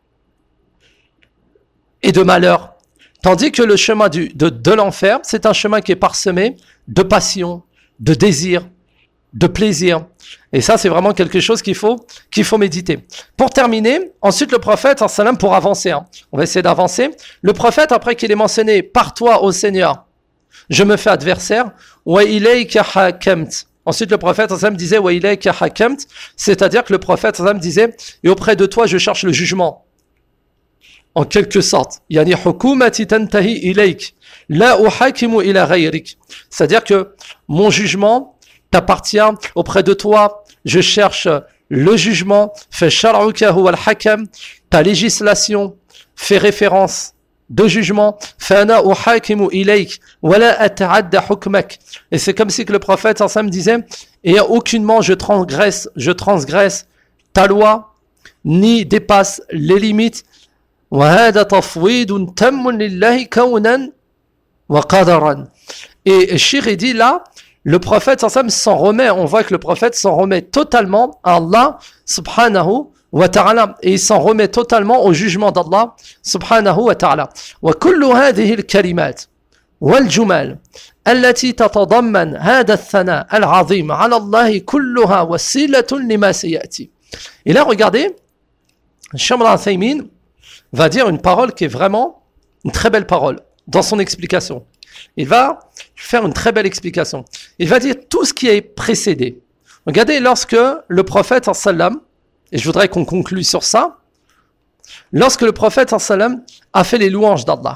et de malheurs. Tandis que le chemin du, de, de l'enfer, c'est un chemin qui est parsemé de passion, de désir, de plaisir. Et ça, c'est vraiment quelque chose qu'il faut, qu'il faut méditer. Pour terminer, ensuite le prophète, en salam, pour avancer, hein, on va essayer d'avancer. Le prophète, après qu'il ait mentionné « Par toi, ô Seigneur, je me fais adversaire » wa ilayka hakamt. Ensuite, le prophète, en salam, disait « wa ilayka hakamt », c'est-à-dire que le prophète, en salam, disait « Et auprès de toi, je cherche le jugement ». En quelque sorte, yani hukumati tantahi ilayk la uhakimu ila ghayrik, c'est-à-dire que mon jugement t'appartient, auprès de toi je cherche le jugement, fa shar'uka huwa al-hakam, ta législation fait référence de jugement, fa ana uhakimu ilayk wa la ata'adda hukmak, et c'est comme si que le prophète ensemble disait, et aucunement je transgresse je transgresse ta loi ni dépasse les limites. وهذا تفويض تام لله كونا وقدرا. Et Shir dit là, le prophète s'en remet, on voit que le prophète s'en remet totalement à Allah subhanahu wa ta'ala, et il s'en remet totalement au jugement d'Allah subhanahu wa ta'ala. وكل هذه الكلمات والجمل التي تتضمن هذا الثناء العظيم على الله كلها وسيلة لما سيأتي. Et là, regardez, Cheikh al-Uthaymin va dire une parole qui est vraiment une très belle parole dans son explication. Il va faire une très belle explication. Il va dire tout ce qui est précédé. Regardez, lorsque le prophète en sallam, et je voudrais qu'on conclue sur ça, lorsque le prophète en sallam a fait les louanges d'Allah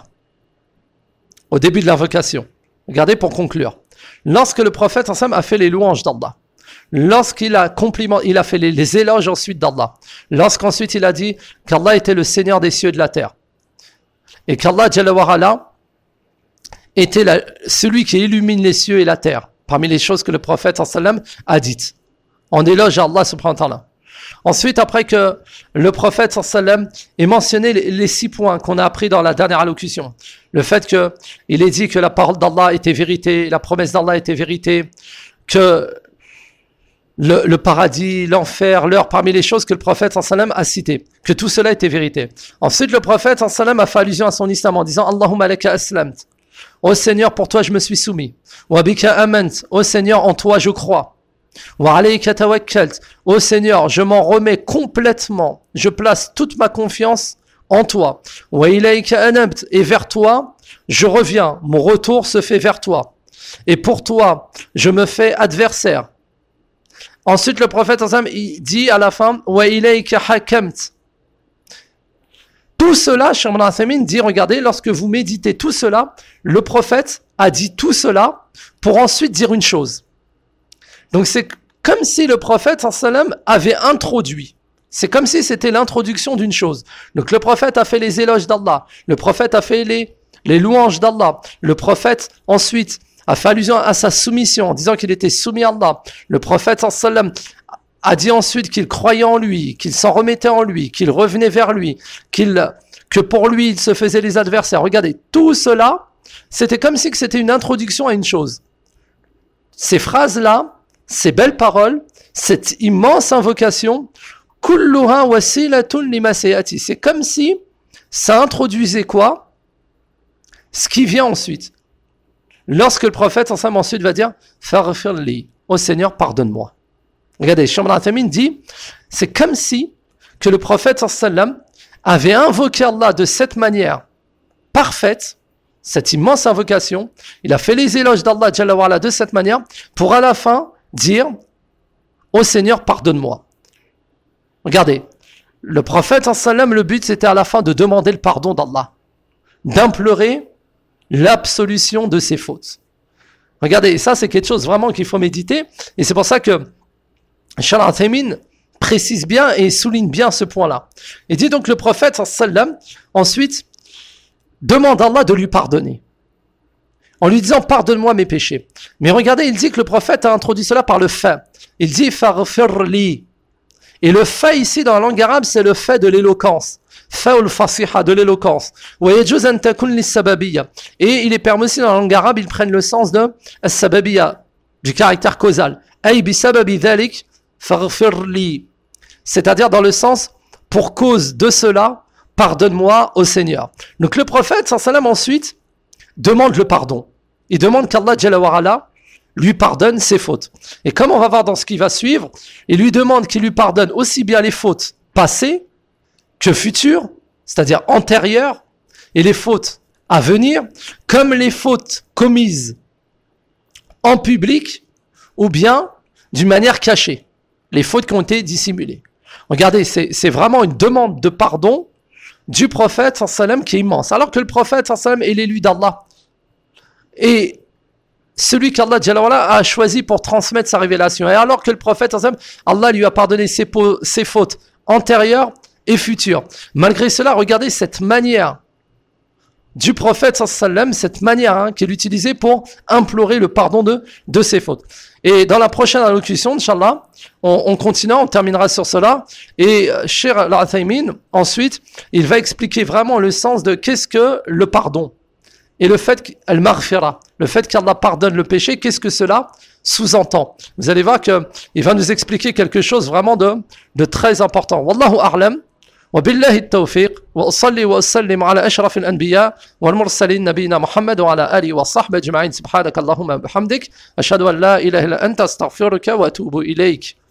au début de l'invocation, regardez pour conclure, lorsque le prophète en sallam a fait les louanges d'Allah, lorsqu'il a compliment, il a fait les, les éloges ensuite d'Allah, lorsqu'ensuite il a dit qu'Allah était le Seigneur des cieux et de la terre, et qu'Allah Jalla wa Ala était la, celui qui illumine les cieux et la terre, parmi les choses que le prophète sallam a dites. en éloge à Allah subhanahu wa ta'ala. Ensuite, après que le prophète sallam ait mentionné les, les six points qu'on a appris dans la dernière allocution, le fait qu'il ait dit que la parole d'Allah était vérité, la promesse d'Allah était vérité, que le, le paradis, l'enfer, l'heure, parmi les choses que le prophète sallam a citées, que tout cela était vérité. Ensuite, le prophète sallam a fait allusion à son islam en disant « Allahumma laka aslamt » Ô Seigneur, pour toi je me suis soumis. « Wa bika amant » Ô Seigneur, en toi je crois. Wa alayka tawakkalt. Ô Seigneur, je m'en remets complètement. Je place toute ma confiance en toi. Wa ilayka anabt. Et vers toi, je reviens. Mon retour se fait vers toi. Et pour toi, je me fais adversaire. Ensuite, le prophète il dit à la fin, Wa ilayka hakamt. Tout cela, Cheikh Ibn Uthaymin dit, regardez, lorsque vous méditez tout cela, le prophète a dit tout cela pour ensuite dire une chose. Donc c'est comme si le prophète sallam avait introduit. C'est comme si c'était l'introduction d'une chose. Donc le prophète a fait les éloges d'Allah. Le prophète a fait les, les louanges d'Allah. Le prophète ensuite a fait allusion à sa soumission en disant qu'il était soumis à Allah. Le prophète sallam a dit ensuite qu'il croyait en lui, qu'il s'en remettait en lui, qu'il revenait vers lui, qu'il, que pour lui il se faisait les adversaires. Regardez, tout cela, c'était comme si c'était une introduction à une chose. Ces phrases-là, ces belles paroles, cette immense invocation, kulluha wasilatun lima sayati. C'est comme si ça introduisait quoi? Ce qui vient ensuite. Lorsque le prophète ensemble ensuite va dire Faghfirli, ô Seigneur, pardonne-moi. Regardez, Cheikh Ibn Uthaymin dit, c'est comme si que le prophète sallam avait invoqué Allah de cette manière parfaite, cette immense invocation. Il a fait les éloges d'Allah Jalla wa Ala de cette manière pour à la fin dire ô Seigneur, pardonne-moi. Regardez, le prophète sallam, le but c'était à la fin de demander le pardon d'Allah, d'implorer l'absolution de ses fautes. Regardez, et ça c'est quelque chose vraiment qu'il faut méditer, et c'est pour ça que Cheikh Ibn Uthaymin précise bien et souligne bien ce point-là. Il dit donc le prophète sallam ensuite demande à Allah de lui pardonner, en lui disant pardonne-moi mes péchés. Mais regardez, il dit que le prophète a introduit cela par le fait. Il dit faghfirli. Et le fait ici dans la langue arabe, c'est le fait de l'éloquence. Fa'ul fasiha, de l'éloquence. Et il est permis aussi dans la langue arabe, ils prennent le sens de as-sababiyya, du caractère causal. Ay bi sababi dhalik faghfirli. C'est-à-dire dans le sens pour cause de cela, pardonne-moi au Seigneur. Donc le prophète sallam ensuite demande le pardon. Il demande qu'Allah Jalla wa Ala lui pardonne ses fautes. Et comme on va voir dans ce qui va suivre, il lui demande qu'il lui pardonne aussi bien les fautes passées que futures, c'est-à-dire antérieures, et les fautes à venir, comme les fautes commises en public ou bien d'une manière cachée, les fautes qui ont été dissimulées. Regardez, c'est, c'est vraiment une demande de pardon du prophète sallam qui est immense. Alors que le prophète sallam est l'élu d'Allah. Et celui qu'Allah a choisi pour transmettre sa révélation. Et alors que le prophète, Allah lui a pardonné ses, ses fautes antérieures et futures. Malgré cela, regardez cette manière du prophète, cette manière hein, qu'il utilisait pour implorer le pardon de, de ses fautes. Et dans la prochaine allocution, Inch'Allah, on, on continuera, on terminera sur cela. Et Cheikh Al-Uthaymin, ensuite, il va expliquer vraiment le sens de qu'est-ce que le pardon. Et le fait qu'elle maghfira, le fait qu'Allah pardonne le péché, qu'est-ce que cela sous-entend? Vous allez voir qu'il va nous expliquer quelque chose vraiment de, de très important. Wallahu a'lam, wa billahi at-tawfiq, wa usalli wa usallim ala ashraf al-anbiya wal mursalin nabiyina Muhammad wa ala alihi wa sahbihi ajma'in subhanaka Allahumma bihamdik ashhadu an la ilaha illa anta astaghfiruka wa atubu ilayk.